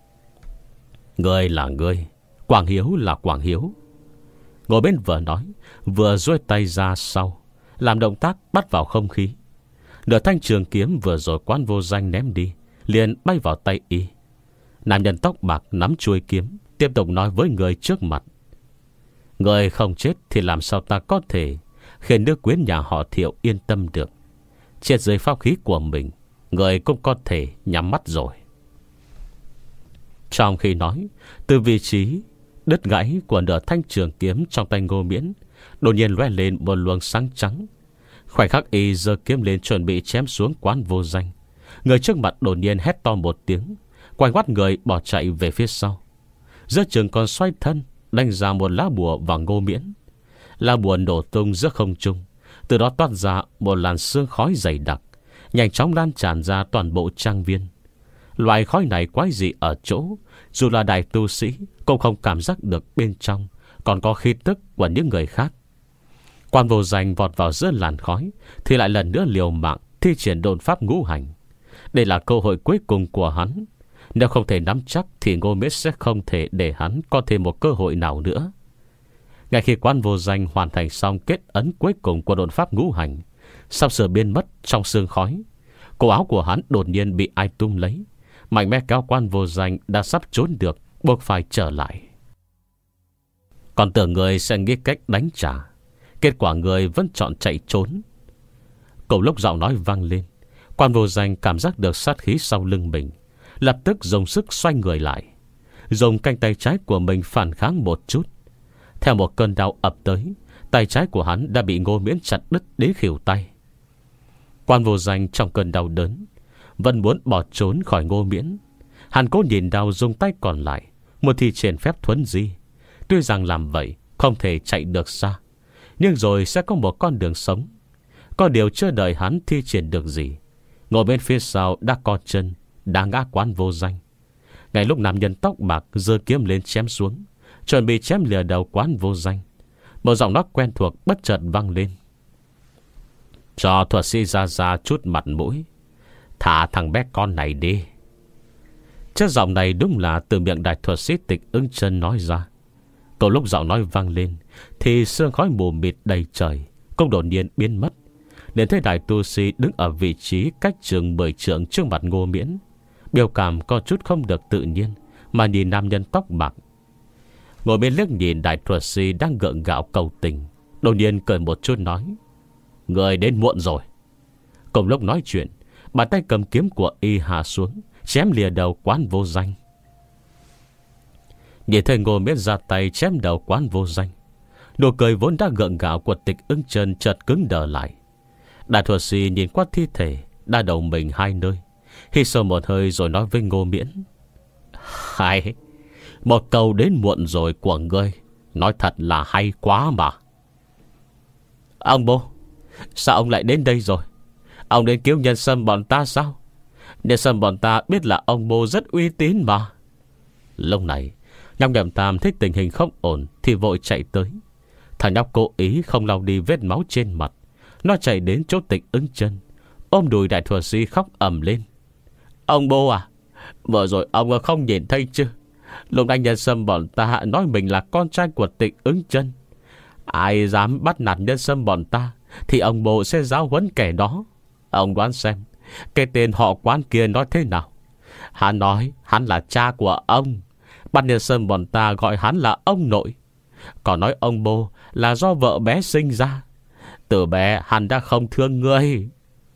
Ngươi là ngươi, Quảng Hiếu là Quảng Hiếu. Ngồi bên vừa nói, vừa duỗi tay ra sau, làm động tác bắt vào không khí. Nửa thanh trường kiếm vừa rồi Quan Vô Danh ném đi liền bay vào tay y. Nam nhân tóc bạc nắm chuôi kiếm, tiếp tục nói với người trước mặt: người không chết thì làm sao ta có thể khiến nữ quyến nhà họ Thiệu yên tâm được. Chết dưới pháp khí của mình, người cũng có thể nhắm mắt rồi. Trong khi nói, từ vị trí đứt gãy của nửa thanh trường kiếm trong tay Ngô Miễn đột nhiên lóe lên một luồng sáng trắng. Khoảnh khắc y giơ kiếm lên chuẩn bị chém xuống Quán Vô Danh, người trước mặt đột nhiên hét to một tiếng, quay ngoắt người bỏ chạy về phía sau. Giữa trường còn xoay thân đánh ra một lá bùa vào Ngô Miễn. Lá bùa nổ tung giữa không trung, từ đó toát ra một làn sương khói dày đặc, nhanh chóng lan tràn ra toàn bộ trang viên. Loại khói này quái dị ở chỗ, dù là đại tu sĩ cũng không cảm giác được bên trong còn có khí tức của những người khác. Quan Vô Danh vọt vào giữa làn khói thì lại lần nữa liều mạng thi triển độn pháp ngũ hành. Đây là cơ hội cuối cùng của hắn. Nếu không thể nắm chắc thì Ngô Miễn sẽ không thể để hắn có thêm một cơ hội nào nữa. Ngay khi Quan Vô Danh hoàn thành xong kết ấn cuối cùng của độn pháp ngũ hành, sắp sửa biến mất trong sương khói, cổ áo của hắn đột nhiên bị ai tung lấy, mạnh mẽ kéo Quan Vô Danh đã sắp trốn được buộc phải trở lại. Còn tưởng người sẽ nghĩ cách đánh trả, kết quả người vẫn chọn chạy trốn. Cùng lúc giọng nói vang lên, Quan Vô Danh cảm giác được sát khí sau lưng mình, lập tức dùng sức xoay người lại, dùng cánh tay trái của mình phản kháng một chút. Theo một cơn đau ập tới, tay trái của hắn đã bị Ngô Miễn chặt đứt đến khỉu tay. Quan Vô Danh trong cơn đau đớn vẫn muốn bỏ trốn khỏi Ngô Miễn. Hắn cố nhìn đau dùng tay còn lại một thi triển phép thuấn di. Tuy rằng làm vậy không thể chạy được xa, nhưng rồi sẽ có một con đường sống. Có điều chưa đợi hắn thi triển được gì, ngồi bên phía sau đã co chân đã ngã quán vô danh. Ngay lúc nam nhân tóc bạc giơ kiếm lên chém xuống, chuẩn bị chém lìa đầu quán vô danh, một giọng nói quen thuộc bất chợt vang lên: "Cho thuật sĩ ra ra chút mặt mũi, thả thằng bé con này đi." Chất giọng này đúng là từ miệng đại thuật sĩ Tịch Ưng Chân nói ra. Từ lúc giọng nói vang lên thì sương khói mù mịt đầy trời cũng đột nhiên biến mất, đến thấy đại tu sĩ đứng ở vị trí cách chừng mười trượng trước mặt Ngô Miễn, biểu cảm có chút không được tự nhiên mà nhìn nam nhân tóc bạc. Ngô Miễn liếc nhìn đại thuật sĩ đang gượng gạo cầu tình, đột nhiên cười một chút nói: "Người đến muộn rồi." Cùng lúc nói chuyện, bàn tay cầm kiếm của y hạ xuống, chém lìa đầu quán vô danh. Nhìn thấy Ngô Miễn ra tay chém đầu quán vô danh, nụ cười vốn đã gượng gạo của Tịch Ưng Chân chợt cứng đờ lại. Đại thuật sĩ nhìn qua thi thể đã đầu mình hai nơi, hít sâu một hơi rồi nói với Ngô Miễn: "Hay, một câu đến muộn rồi của ngươi nói thật là hay quá mà." "Ông bố, sao ông lại đến đây rồi? Ông đến cứu nhân sâm bọn ta sao? Nhân sâm bọn ta biết là ông bố rất uy tín mà." Lúc này nhóc Nhậm Tam thấy tình hình không ổn thì vội chạy tới. Thằng nhóc cố ý không lau đi vết máu trên mặt, nó chạy đến chỗ Tịch Ưng Chân, ôm đùi đại thuật sĩ khóc ầm lên: "Ông bố à, vừa rồi ông không nhìn thấy chứ? Lúc anh nhân sâm bọn ta nói mình là con trai của Tịch Ưng Chân. Ai dám bắt nạt nhân sâm bọn ta thì ông bố sẽ giáo huấn kẻ đó. Ông đoán xem cái tên họ Quán kia nói thế nào? Hắn nói hắn là cha của ông, bắt nhân sâm bọn ta gọi hắn là ông nội, còn nói ông bố là do vợ bé sinh ra. Từ bé hắn đã không thương ngươi."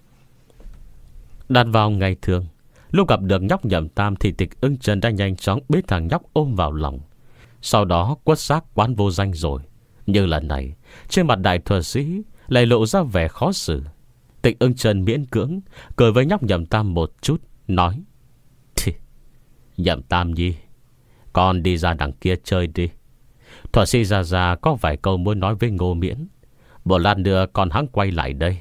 Đặt vào ngày thường, lúc gặp được nhóc Nhậm Tam thì Tịch Ưng Chân đã nhanh chóng bế thằng nhóc ôm vào lòng, sau đó quất xác quán vô danh rồi. Nhưng lần này trên mặt đại thuật sĩ lại lộ ra vẻ khó xử. Tịch Ưng Chân miễn cưỡng cười với nhóc Nhậm Tam một chút, nói: "Thì Nhậm Tam nhi, con đi ra đằng kia chơi đi. Thuật sĩ già già có vài câu muốn nói với Ngô Miễn, một lát nữa con hắn quay lại đây."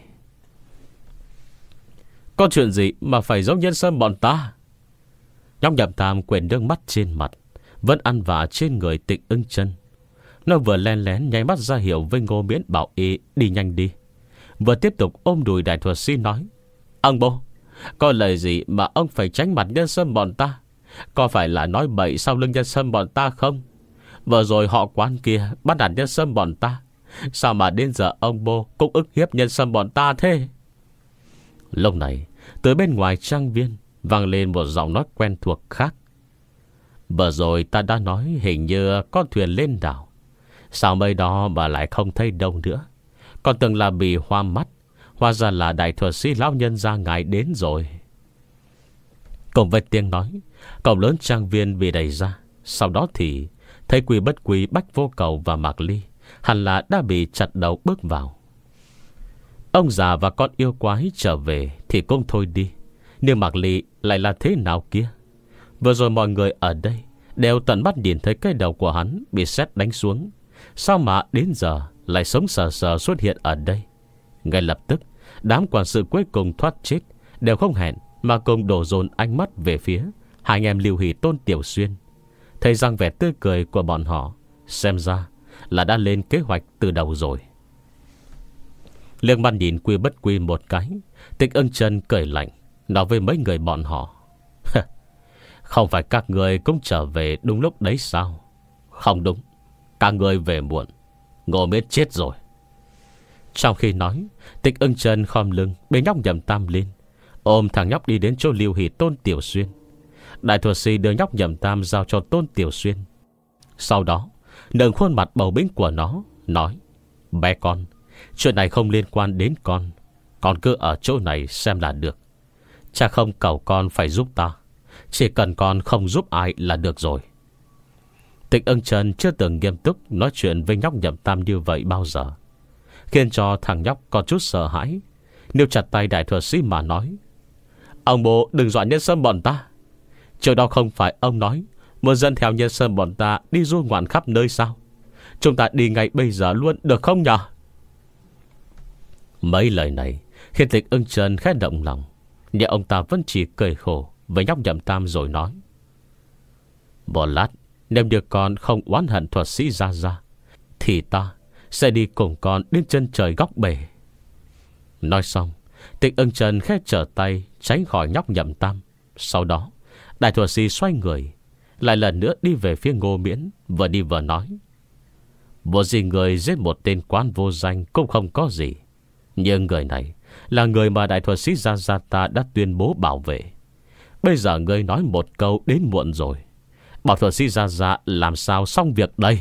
"Có chuyện gì mà phải giống nhân sâm bọn ta?" Nhóc Nhậm Tam quên nước mắt trên mặt, vẫn ăn vạ trên người Tịch Ưng Chân. Nó vừa len lén nháy mắt ra hiệu với Ngô Miễn bảo y đi nhanh đi, vừa tiếp tục ôm đùi đại thuật sĩ nói: "Ông bố, có lời gì mà ông phải tránh mặt nhân sâm bọn ta? Có phải là nói bậy sau lưng nhân sâm bọn ta không? Vừa rồi họ Quán kia bắt nạt nhân sâm bọn ta, sao mà đến giờ ông bố cũng ức hiếp nhân sâm bọn ta thế?" Lúc này từ bên ngoài trang viên vang lên một giọng nói quen thuộc khác: "Vừa rồi ta đã nói hình như có thuyền lên đảo, sao mấy đó mà lại không thấy đâu nữa? Còn tưởng là bị hoa mắt, hóa ra là đại thuật sĩ lão nhân gia ngài đến rồi." Cùng với tiếng nói, cổng lớn trang viên bị đẩy ra. Sau đó thì thấy Quy Bất Quy, Bách Vô Cầu và Mạc Ly hẳn là đã bị chặt đầu bước vào. Ông già và con yêu quái trở về thì cũng thôi đi, nhưng Mạc Ly lại là thế nào kia? Vừa rồi mọi người ở đây đều tận mắt nhìn thấy cái đầu của hắn bị sét đánh xuống, sao mà đến giờ lại sống sờ sờ xuất hiện ở đây? Ngay lập tức đám quản sự cuối cùng thoát chết đều không hẹn mà cùng đổ dồn ánh mắt về phía hai anh em Lưu Hỷ, Tôn Tiểu Xuyên. Thấy rằng vẻ tươi cười của bọn họ xem ra là đã lên kế hoạch từ đầu rồi. Liếc mắt nhìn Quy Bất Quy một cái, Tịch Ưng Chân cười lạnh nói với mấy người bọn họ: "Không phải các người cũng trở về đúng lúc đấy sao? Không đúng, các người về muộn, Ngô Miễn chết rồi." Trong khi nói, Tịch Ưng Chân khom lưng bế nhóc Nhậm Tam lên, ôm thằng nhóc đi đến chỗ Lưu Hỷ, Tôn Tiểu Xuyên. Đại thuật sĩ đưa nhóc Nhậm Tam giao cho Tôn Tiểu Xuyên, sau đó nâng khuôn mặt bầu bĩnh của nó nói: "Bé con, chuyện này không liên quan đến con, con cứ ở chỗ này xem là được. Cha không cầu con phải giúp ta, chỉ cần con không giúp ai là được rồi." Tịch Ưng Chân chưa từng nghiêm túc nói chuyện với nhóc Nhậm Tam như vậy bao giờ, khiến cho thằng nhóc có chút sợ hãi. Níu chặt tay đại thuật sĩ mà nói: "Ông bố đừng dọa nhân sâm bọn ta. Trước đó không phải ông nói muốn dẫn theo nhân sâm bọn ta đi du ngoạn khắp nơi sao? Chúng ta đi ngay bây giờ luôn được không nhờ?" Mấy lời này khiến Tịch Ưng Chân khẽ động lòng, nhưng ông ta vẫn chỉ cười khổ với nhóc Nhậm Tam rồi nói: Một lát nếu được con không oán hận thuật sĩ Gia Gia, thì ta sẽ đi cùng con đến chân trời góc bể. Nói xong, Tịch Ưng Trần khẽ trở tay tránh khỏi nhóc Nhậm Tam. Sau đó đại thuật sĩ xoay người, lại lần nữa đi về phía Ngô Miễn, vừa đi vừa nói: Vô gì người giết một tên quán vô danh cũng không có gì, nhưng người này là người mà đại thuật sĩ Gia Gia ta đã tuyên bố bảo vệ. Bây giờ người nói một câu đến muộn rồi. Bảo thuật sĩ Gia Gia làm sao xong việc đây?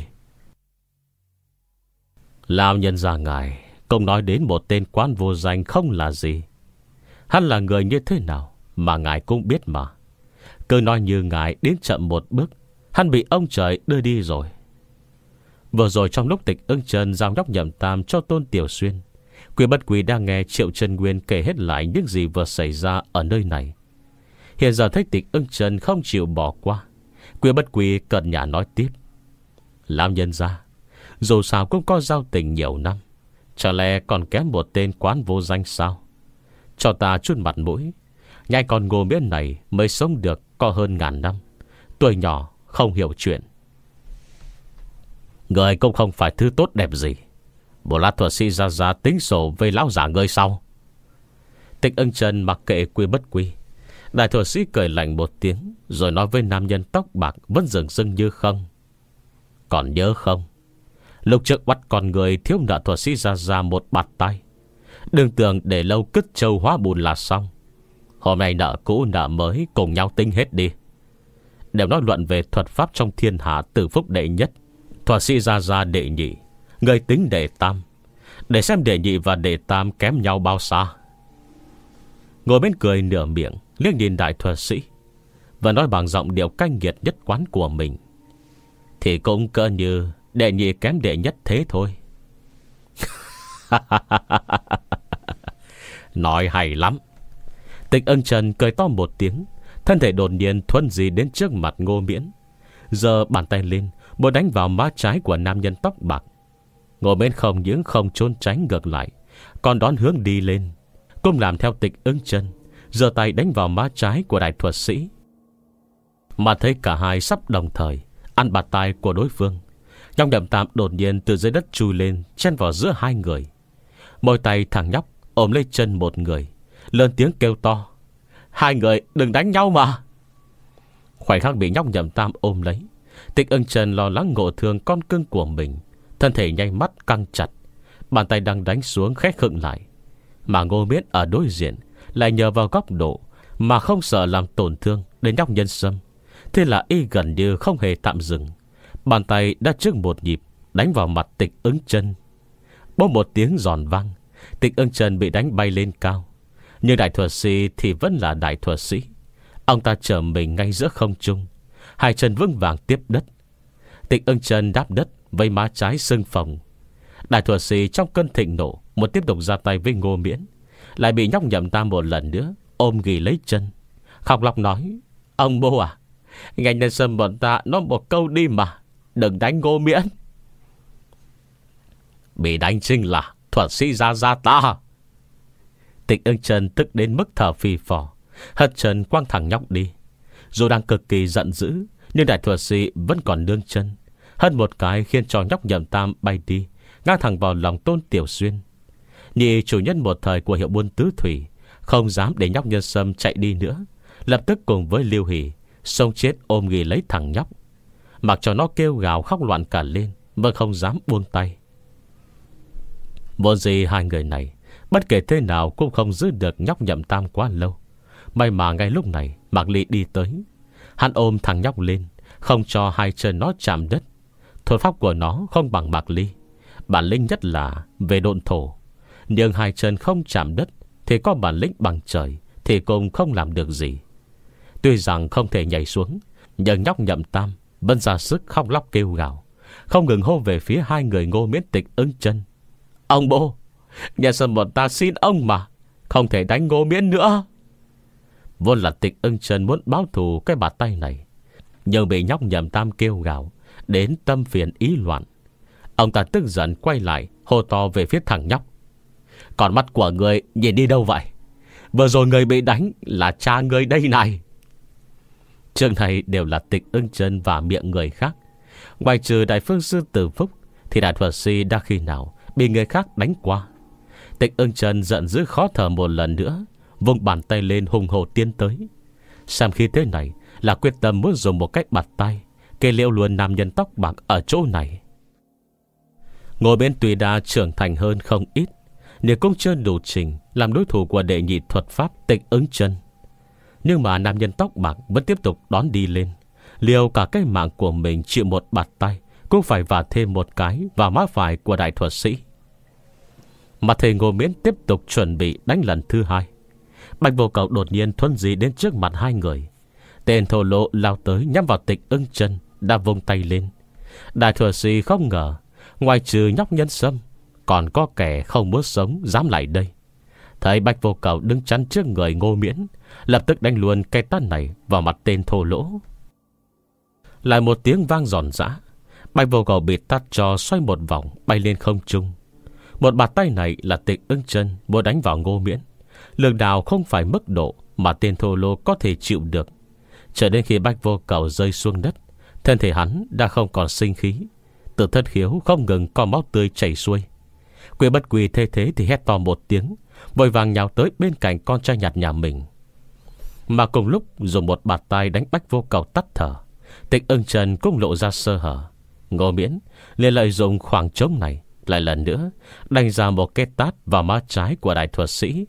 Lão nhân gia ngài cũng nói đến một tên quán vô danh không là gì. Hắn là người như thế nào mà ngài cũng biết mà. Cứ nói như ngài đến chậm một bước, hắn bị ông trời đưa đi rồi. Vừa rồi trong lúc Tịch Ưng Trần giao nhóc Nhậm Tam cho Tôn Tiểu Xuyên, Quy Bất Quy đang nghe Triệu Trần Nguyên kể hết lại những gì vừa xảy ra ở nơi này. Hiện giờ thấy Tịch Ưng Trần không chịu bỏ qua, Quy Bất Quy cẩn nhả nói tiếp: Lão nhân gia, dù sao cũng có giao tình nhiều năm, chả lẽ còn kém một tên quán vô danh sao? Cho ta chút mặt mũi. Nhai con Ngô Miễn này mới sống được có hơn ngàn năm, tuổi nhỏ không hiểu chuyện. Người cũng không phải thứ tốt đẹp gì. Bộ lát thuật sĩ Gia Gia tính sổ với lão giả ngươi sau. Tịch Ưng Trần mặc kệ Quy Bất Quy. Đại thuật sĩ cười lạnh một tiếng, rồi nói với nam nhân tóc bạc vẫn dừng dưng như không: Còn nhớ không, lúc trước bắt con người thiếu nợ thuật sĩ Gia Gia một bạt tay, đừng tưởng để lâu cứt châu hóa bùn là xong. Hôm nay nợ cũ nợ mới cùng nhau tính hết đi. Đều nói luận về thuật pháp trong thiên hạ, Tử Phúc đệ nhất, thuật sĩ Gia Gia đệ nhị, người tính đệ tam. Để xem đệ nhị và đệ tam kém nhau bao xa. Ngồi bên cười nửa miệng, liếc nhìn đại thuật sĩ, và nói bằng giọng điệu cay nghiệt nhất quán của mình: Thì cũng cỡ như đệ nhị kém đệ nhất thế thôi. Nói hay lắm. Tịch Ưng Trần cười to một tiếng, thân thể đột nhiên thuần di đến trước mặt Ngô Miễn, giơ bàn tay lên muốn đánh vào má trái của nam nhân tóc bạc. Ngô Miễn không những không trốn tránh, ngược lại còn đón hướng đi lên, cũng làm theo Tịch Ưng Trần, giơ tay đánh vào má trái của đại thuật sĩ. Mà thấy cả hai sắp đồng thời ăn bạt tay của đối phương, nhóc Nhậm Tam đột nhiên từ dưới đất chui lên, chen vào giữa hai người. Môi tay thằng nhóc ôm lấy chân một người, lớn tiếng kêu to: Hai người đừng đánh nhau mà. Khoảnh khắc bị nhóc Nhậm Tam ôm lấy, Tịch Ưng Trần lo lắng ngộ thương con cưng của mình, thân thể nhanh mắt căng chặt, bàn tay đang đánh xuống khẽ khựng lại. Mà Ngô Miễn ở đối diện lại nhờ vào góc độ mà không sợ làm tổn thương đến nhóc nhân sâm, thế là y gần như không hề tạm dừng. Bàn tay đã trước một nhịp đánh vào mặt Tịch Ưng Trần. Bỗng một tiếng giòn vang, Tịch Ưng Trần bị đánh bay lên cao. Nhưng đại thuật sĩ thì vẫn là đại thuật sĩ. Ông ta trở mình ngay giữa không trung, hai chân vững vàng tiếp đất. Tịch Ưng Trần đáp đất với má trái sưng phồng. Đại thuật sĩ trong cơn thịnh nộ muốn tiếp tục ra tay với Ngô Miễn, lại bị nhóc Nhậm Tam một lần nữa ôm ghì lấy chân, khóc lóc nói: Ông bố à, ngành nhân sâm bọn ta nói một câu đi mà, đừng đánh Ngô Miễn. Bị đánh chính là thuật sĩ Gia Gia ta. Tịch Ưng Trần tức đến mức thở phì phò, hất chân quăng thẳng nhóc đi. Dù đang cực kỳ giận dữ, nhưng đại thuật sĩ vẫn còn nương chân, hất một cái khiến cho nhóc Nhậm Tam bay đi, ngang thẳng vào lòng Tôn Tiểu Xuyên. Nhị chủ nhân một thời của hiệu buôn tứ thủy không dám để nhóc nhân sâm chạy đi nữa, lập tức cùng với Lưu Hỷ xông chết ôm ghì lấy thằng nhóc, mặc cho nó kêu gào khóc loạn cả lên, vẫn không dám buông tay. Vốn gì hai người này bất kể thế nào cũng không giữ được nhóc Nhậm Tam quá lâu. May mà ngay lúc này Mạc Ly đi tới. Hắn ôm thằng nhóc lên, không cho hai chân nó chạm đất. Thuật pháp của nó không bằng Mạc Ly, bản lĩnh nhất là về độn thổ. Nhưng hai chân không chạm đất thì có bản lĩnh bằng trời thì cũng không làm được gì. Tuy rằng không thể nhảy xuống, nhưng nhóc Nhậm Tam vẫn ra sức khóc lóc kêu gào, không ngừng hô về phía hai người Ngô Miễn, Tịch Ưng Trần: Ông bố, nhà sâm bọn ta xin ông mà, không thể đánh Ngô Miễn nữa. Vốn là Tịch Ưng Trần muốn báo thù cái bàn tay này, nhưng bị nhóc Nhậm Tam kêu gào đến tâm phiền ý loạn. Ông ta tức giận quay lại hô to về phía thằng nhóc: Còn mắt của người nhìn đi đâu vậy? Vừa rồi người bị đánh là cha người đây này. Trường này đều là Tịch Ưng Chân và miệng người khác. Ngoài trừ Đại Phương Sư Tử Phúc thì Đại Thuật Sĩ đã khi nào bị người khác đánh qua. Tịch Ưng Chân giận dữ khó thở một lần nữa, vung bàn tay lên hùng hổ tiến tới. Xem khi thế này là quyết tâm muốn dùng một cách bạt tay kê liễu luôn nam nhân tóc bạc ở chỗ này. Ngồi bên tuy đã trưởng thành hơn không ít, nhưng cũng chưa đủ trình làm đối thủ của đệ nhị thuật pháp Tịch Ưng Chân. Nhưng mà nam nhân tóc bạc vẫn tiếp tục đón đi lên, liều cả cái mạng của mình chịu một bạt tay cũng phải vả thêm một cái vào má phải của Đại Thuật Sĩ. Mà thầy Ngô Miễn tiếp tục chuẩn bị đánh lần thứ hai. Bạch Vô Cầu đột nhiên thuần di đến trước mặt hai người. Tên thổ lộ lao tới nhắm vào Tịch Ưng Chân, đã vung tay lên. Đại Thuật Sĩ không ngờ ngoài trừ nhóc Nhân Sâm còn có kẻ không muốn sống dám lại đây. Thấy Bạch Vô Cầu đứng chắn trước người Ngô Miễn, lập tức đánh luôn cái tát này vào mặt tên thô lỗ. Lại một tiếng vang giòn giã. Bạch Vô Cầu bị tát cho xoay một vòng, bay lên không trung. Một bạt tay này là Tịch Ưng Chân muốn đánh vào Ngô Miễn. Lực đạo không phải mức độ mà tên thô lỗ có thể chịu được. Cho đến khi Bạch Vô Cầu rơi xuống đất, thân thể hắn đã không còn sinh khí, từ thân khiếu không ngừng có máu tươi chảy xuôi. Quy Bất Quy thế thế thì hét to một tiếng, vội vàng nhào tới bên cạnh con trai nhặt nhà mình. Mà cùng lúc dùng một bạt tay đánh Bạch Vô Cầu tắt thở, Tịch Ưng Chân cũng lộ ra sơ hở. Ngô Miễn liền lợi dụng khoảng trống này, lại lần nữa đánh ra một cái tát vào má trái của Đại Thuật Sĩ.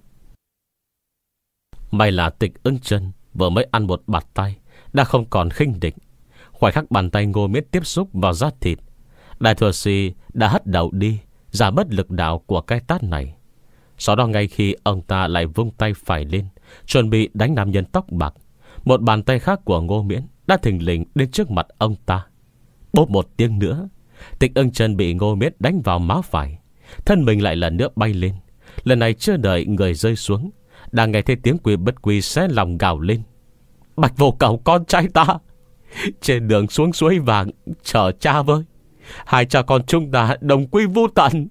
May là Tịch Ưng Chân vừa mới ăn một bạt tay đã không còn khinh địch. Khoảnh khắc bàn tay Ngô Miễn tiếp xúc vào da thịt, Đại Thuật Sĩ đã hất đầu đi, giảm bớt lực đạo của cái tát này. Sau đó ngay khi ông ta lại vung tay phải lên chuẩn bị đánh nam nhân tóc bạc, một bàn tay khác của Ngô Miễn đã thình lình đến trước mặt ông ta. Bốp một tiếng nữa, Tịch Ưng Chân bị Ngô Miễn đánh vào má phải, thân mình lại lần nữa bay lên. Lần này chưa đợi người rơi xuống, đang nghe thấy tiếng Quy Bất Quy xé lòng gào lên: Bạch Vô Cầu con trai ta, trên đường xuống suối vàng chờ cha với, hai cha con chúng ta đồng quy vô tận.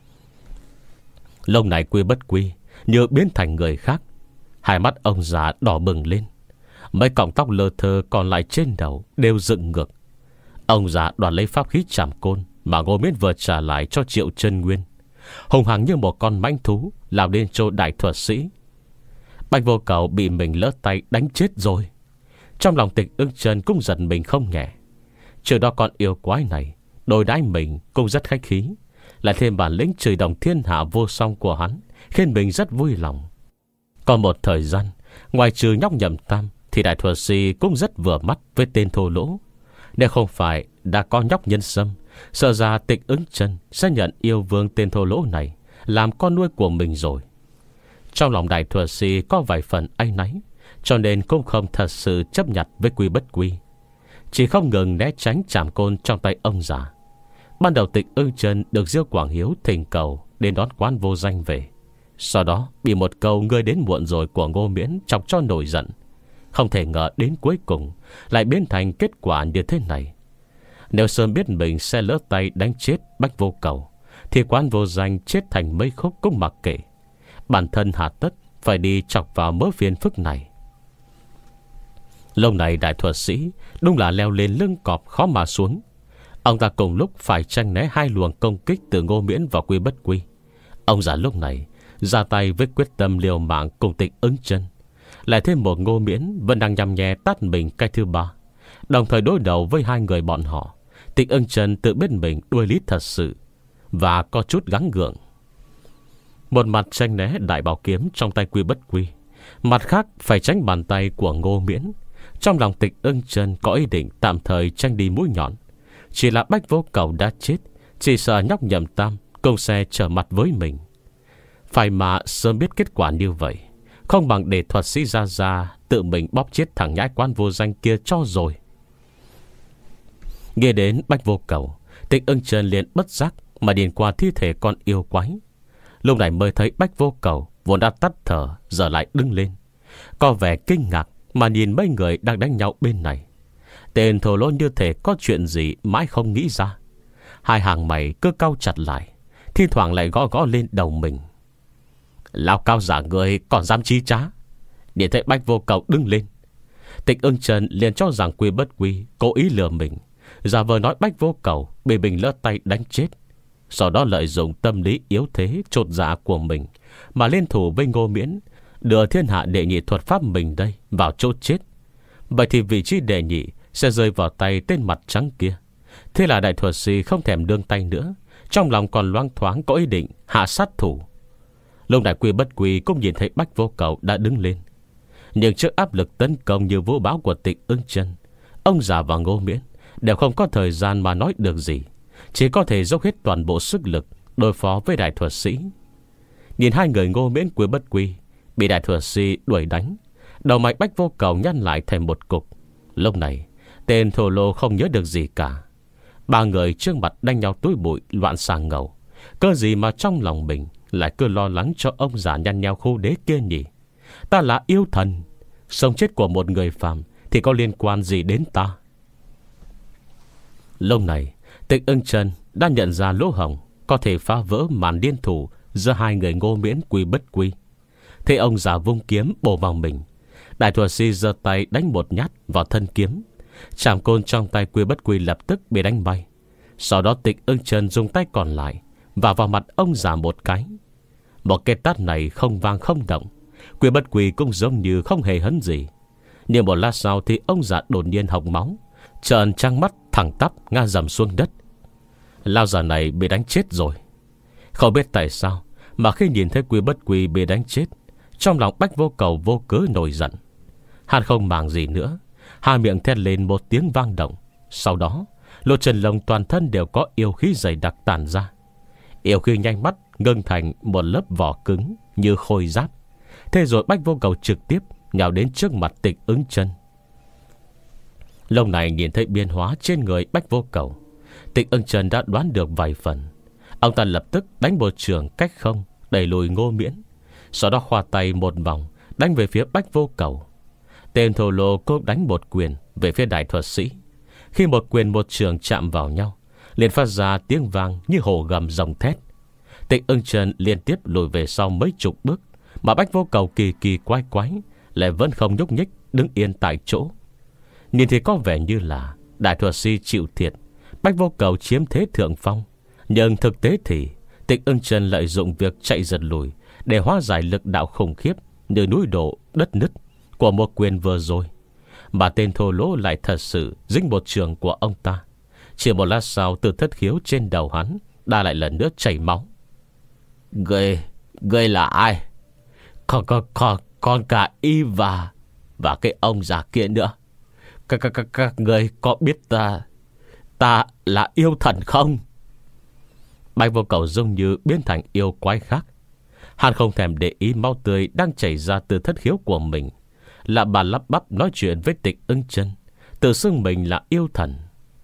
Lúc này Quy Bất Quy như biến thành người khác. Hai mắt ông già đỏ bừng lên, mấy cọng tóc lơ thơ còn lại trên đầu đều dựng ngược. Ông già đoạt lấy pháp khí trảm côn mà Ngô Miễn vừa trả lại cho Triệu Chân Nguyên, hùng hằng như một con mãnh thú lao đến chỗ Đại Thuật Sĩ. Bạch Vô Cầu bị mình lỡ tay đánh chết rồi. Trong lòng Tịch Ưng Chân cũng giật mình không nhẹ. Trừ đó con yêu quái này đối đãi mình cũng rất khách khí, lại thêm bản lĩnh chửi đồng thiên hạ vô song của hắn, khiến mình rất vui lòng. Còn một thời gian, ngoài trừ nhóc Nhậm Tam thì Đại Thuật Sĩ cũng rất vừa mắt với tên thô lỗ. Nếu không phải đã có nhóc Nhân Sâm, sợ ra Tịch Ưng Chân sẽ nhận yêu vương tên thô lỗ này làm con nuôi của mình rồi. Trong lòng Đại Thuật Sĩ có vài phần áy náy, cho nên cũng không thật sự chấp nhận với Quy Bất Quy, chỉ không ngừng né tránh trảm côn trong tay ông già. Ban đầu Tịch Ưng Chân được Diêu Quảng Hiếu thỉnh cầu đến đón Quán Vô Danh về, sau đó bị một câu ngươi đến muộn rồi của Ngô Miễn chọc cho nổi giận. Không thể ngờ đến cuối cùng lại biến thành kết quả như thế này. Nếu sớm biết mình sẽ lỡ tay đánh chết Bạch Vô Cầu, thì Quán Vô Danh chết thành mấy khúc cũng mặc kệ. Bản thân hà tất phải đi chọc vào mớ phiền phức này. Lâu này Đại Thuật Sĩ đúng là leo lên lưng cọp khó mà xuống. Ông ta cùng lúc phải tranh né hai luồng công kích từ Ngô Miễn và Quy Bất Quy. Ông già lúc này ra tay với quyết tâm liều mạng cùng Tịch Ưng Chân, lại thêm một Ngô Miễn vẫn đang nhằm nhẹ tát mình cái thứ ba. Đồng thời đối đầu với hai người bọn họ, Tịch Ưng Chân tự biết mình đuôi lý thật sự và có chút gắng gượng. Một mặt tranh né đại bảo kiếm trong tay Quy Bất Quy, mặt khác phải tránh bàn tay của Ngô Miễn. Trong lòng Tịch Ưng Chân có ý định tạm thời tranh đi mũi nhọn. Chỉ là Bạch Vô Cầu đã chết, chỉ sợ nhóc Nhậm Tam cũng sẽ trở mặt với mình. Phải mà sớm biết kết quả như vậy, không bằng để Thuật Sĩ ra ra tự mình bóp chết thằng nhãi Quán Vô Danh kia cho rồi. Nghe đến Bạch Vô Cầu, Tịch Ưng Chân liền bất giác mà điền qua thi thể con yêu quái. Lúc này mới thấy Bạch Vô Cầu vốn đã tắt thở, giờ lại đứng lên, có vẻ kinh ngạc mà nhìn mấy người đang đánh nhau bên này. Tên thổ lỗ như thể có chuyện gì mãi không nghĩ ra. Hai hàng mày cứ cau chặt lại, thi thoảng lại gõ gõ lên đầu mình. Lão cao giả người còn dám chí trá. Để thấy Bạch Vô Cầu đứng lên, Tịch Ưng Trần liền cho rằng Quy Bất Quy cố ý lừa mình, giả vờ nói Bách Vô Cầu bị mình lỡ tay đánh chết, sau đó lợi dụng tâm lý yếu thế chột dạ của mình mà liên thủ với Ngô Miễn, đưa thiên hạ đệ nhị thuật pháp mình đây vào chỗ chết. Vậy thì vị trí đệ nhị sẽ rơi vào tay tên mặt trắng kia. Thế là đại thuật sĩ không thèm đương tay nữa, trong lòng còn loáng thoáng có ý định hạ sát thủ. Lúc đại Quy Bất Quy cũng nhìn thấy Bách Vô Cầu đã đứng lên, nhưng trước áp lực tấn công như vũ bão của Tịch Ưng Chân, ông già và Ngô Miễn đều không có thời gian mà nói được gì, chỉ có thể dốc hết toàn bộ sức lực đối phó với đại thuật sĩ. Nhìn hai người Ngô Miễn Quy Bất Quy bị đại thuật sĩ đuổi đánh, đầu mạch Bách Vô Cầu nhăn lại thành một cục. Lúc này tên thô lô không nhớ được gì cả. Ba người trước mặt đánh nhau túi bụi loạn xà ngầu, cơ gì mà trong lòng mình lại cứ lo lắng cho ông già nhăn nheo khu đế kia nhỉ? Ta là yêu thần, sống chết của một người phàm thì có liên quan gì đến ta? Lúc này Tịch Ưng Trần đã nhận ra lỗ hổng có thể phá vỡ màn điên thủ giữa hai người Ngô Miễn Quy Bất Quy. Thế ông già vung kiếm bổ vào mình. Đại thuật sĩ giơ tay đánh một nhát vào thân kiếm. Trảm côn trong tay Quy Bất Quy lập tức bị đánh bay. Sau đó Tịch Ưng Trần dùng tay còn lại và vào mặt ông già một cái. Một cái tát này không vang không động. Quy Bất Quy cũng giống như không hề hấn gì. Nhưng một lát sau thì ông già đột nhiên hộc máu, trợn trăng mắt thẳng tắp ngã dầm xuống đất. Lao già này bị đánh chết rồi. Không biết tại sao mà khi nhìn thấy Quy Bất Quy bị đánh chết, trong lòng Bách Vô Cầu vô cớ nổi giận. Hắn không màng gì nữa, hai miệng thét lên một tiếng vang động. Sau đó lỗ chân lông toàn thân đều có yêu khí dày đặc tản ra. Yêu khí nhanh mắt ngưng thành một lớp vỏ cứng như khôi giáp. Thế rồi Bách Vô Cầu trực tiếp nhào đến trước mặt Tịch Ưng Chân. Lúc này nhìn thấy biến hóa trên người Bách Vô Cầu, Tịch Ưng Chân đã đoán được vài phần. Ông ta lập tức đánh một trường cách không đẩy lùi Ngô Miễn, sau đó khoa tay một vòng đánh về phía Bách Vô Cầu. Tên thô lô cũng đánh một quyền về phía đại thuật sĩ. Khi một quyền một trường chạm vào nhau, liền phát ra tiếng vang như hổ gầm rồng thét. Tịch Ưng Chân liên tiếp lùi về sau mấy chục bước, mà Bách Vô Cầu kỳ kỳ quái quái lại vẫn không nhúc nhích, đứng yên tại chỗ. Nhìn thì có vẻ như là đại thuật sĩ chịu thiệt, Bách Vô Cầu chiếm thế thượng phong. Nhưng thực tế thì Tịch Ưng Chân lợi dụng việc chạy giật lùi để hóa giải lực đạo khủng khiếp như núi đổ đất nứt của một quyền vừa rồi. Mà tên thô lỗ lại thật sự dính một trường của ông ta. Chỉ một lát sau, từ thất khiếu trên đầu hắn đã lại lần nữa chảy máu. Ngươi, ngươi là ai? Còn, còn, còn, còn cả y và Và cái ông già kia nữa. Các, các, các, các ngươi có biết ta Ta là yêu thần không? Bách Vô Cầu giống như biến thành yêu quái khác. Hắn không thèm để ý máu tươi đang chảy ra từ thất khiếu của mình. Là bà lắp bắp nói chuyện với Tịch Ưng Chân, tự xưng mình là yêu thần.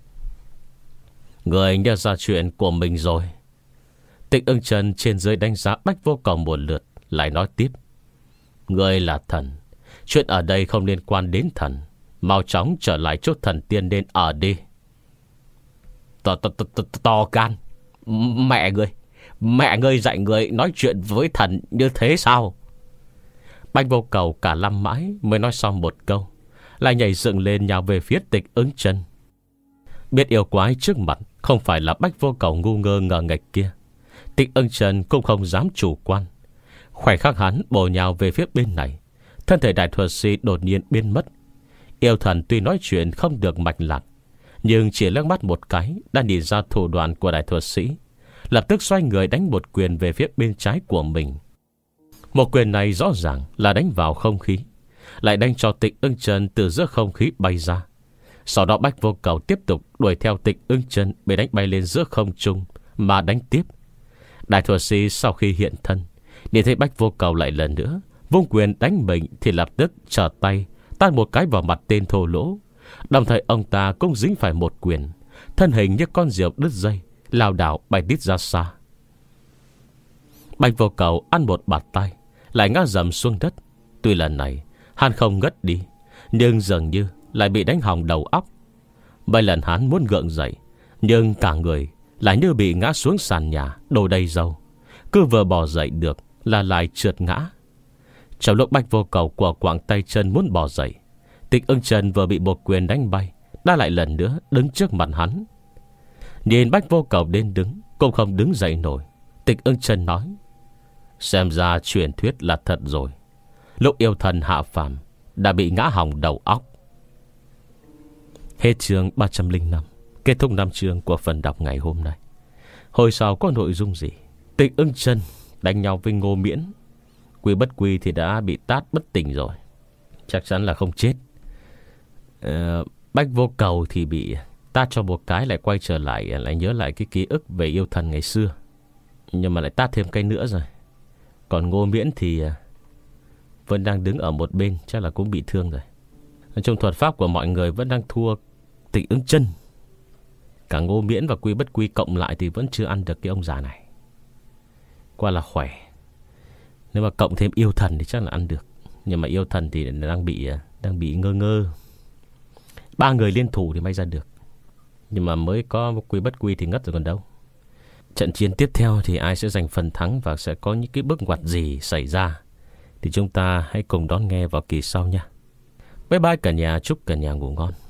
Người nhớ ra chuyện của mình rồi. Tịch Ưng Chân trên dưới đánh giá Bách Vô Cầu một lượt, lại nói tiếp. Người là thần, chuyện ở đây không liên quan đến thần. Mau chóng trở lại chỗ thần tiên nên ở đi. To, to, to, to, to gan. Mẹ ngươi Mẹ ngươi dạy ngươi nói chuyện với thần như thế sao? Bách Vô Cầu cả lăm mãi mới nói xong một câu, lại nhảy dựng lên nhào về phía Tịch Ưng Chân. Biết yêu quái trước mặt không phải là Bách Vô Cầu ngu ngơ ngờ nghệch kia, Tịch Ưng Chân cũng không dám chủ quan. Khoảnh khắc hắn bổ nhào về phía bên này, thân thể đại thuật sĩ đột nhiên biến mất. Yêu thần tuy nói chuyện không được mạch lạc, nhưng chỉ liếc mắt một cái đã nhìn ra thủ đoạn của đại thuật sĩ, lập tức xoay người đánh một quyền về phía bên trái của mình. Một quyền này rõ ràng là đánh vào không khí, lại đánh cho Tịch Ưng Chân từ giữa không khí bay ra. Sau đó Bách Vô Cầu tiếp tục đuổi theo Tịch Ưng Chân, bị đánh bay lên giữa không trung mà đánh tiếp. Đại thuật sĩ sau khi hiện thân, nhìn thấy Bách Vô Cầu lại lần nữa vung quyền đánh mình, thì lập tức trở tay tát một cái vào mặt tên thô lỗ. Đồng thời ông ta cũng dính phải một quyền, thân hình như con diều đứt dây, lao đảo bay tít ra xa. Bách Vô Cầu ăn một bạt tay, lại ngã dầm xuống đất. Tuy lần này hắn không ngất đi, nhưng dường như lại bị đánh hỏng đầu óc. Mấy lần hắn muốn gượng dậy, nhưng cả người lại như bị ngã xuống sàn nhà đổ đầy dầu. Cứ vừa bò dậy được là lại trượt ngã. Trong lúc Bách Vô Cầu của quạng tay chân muốn bò dậy, Tịch Ưng Trần vừa bị một quyền đánh bay, đã lại lần nữa đứng trước mặt hắn. Nhìn Bách Vô Cầu đến đứng, cũng không đứng dậy nổi. Tịch Ưng Trần nói: xem ra truyền thuyết là thật rồi. Lúc yêu thần hạ phàm đã bị ngã hỏng đầu óc. Hết chương ba trăm lẻ năm. Kết thúc năm chương của phần đọc ngày hôm nay. Hồi sau có nội dung gì? Tịch Ưng Trần đánh nhau với Ngô Miễn, Quy Bất Quy thì đã bị tát bất tỉnh rồi, chắc chắn là không chết. uh, Bách Vô Cầu thì bị tát cho một cái lại quay trở lại, lại nhớ lại cái ký ức về yêu thần ngày xưa, nhưng mà lại tát thêm cái nữa rồi. Còn Ngô Miễn thì vẫn đang đứng ở một bên, chắc là cũng bị thương rồi. Trong thuật pháp của mọi người vẫn đang thua Tịch Ưng Trần. Cả Ngô Miễn và Quy Bất Quy cộng lại thì vẫn chưa ăn được cái ông già này. Qua là khỏe. Nếu mà cộng thêm yêu thần thì chắc là ăn được. Nhưng mà yêu thần thì đang bị Đang bị ngơ ngơ. Ba người liên thủ thì may ra được. Nhưng mà mới có Quy Bất Quy thì ngất rồi còn đâu. Trận chiến tiếp theo thì ai sẽ giành phần thắng, và sẽ có những cái bước ngoặt gì xảy ra, thì chúng ta hãy cùng đón nghe vào kỳ sau nha. Bye bye cả nhà. Chúc cả nhà ngủ ngon.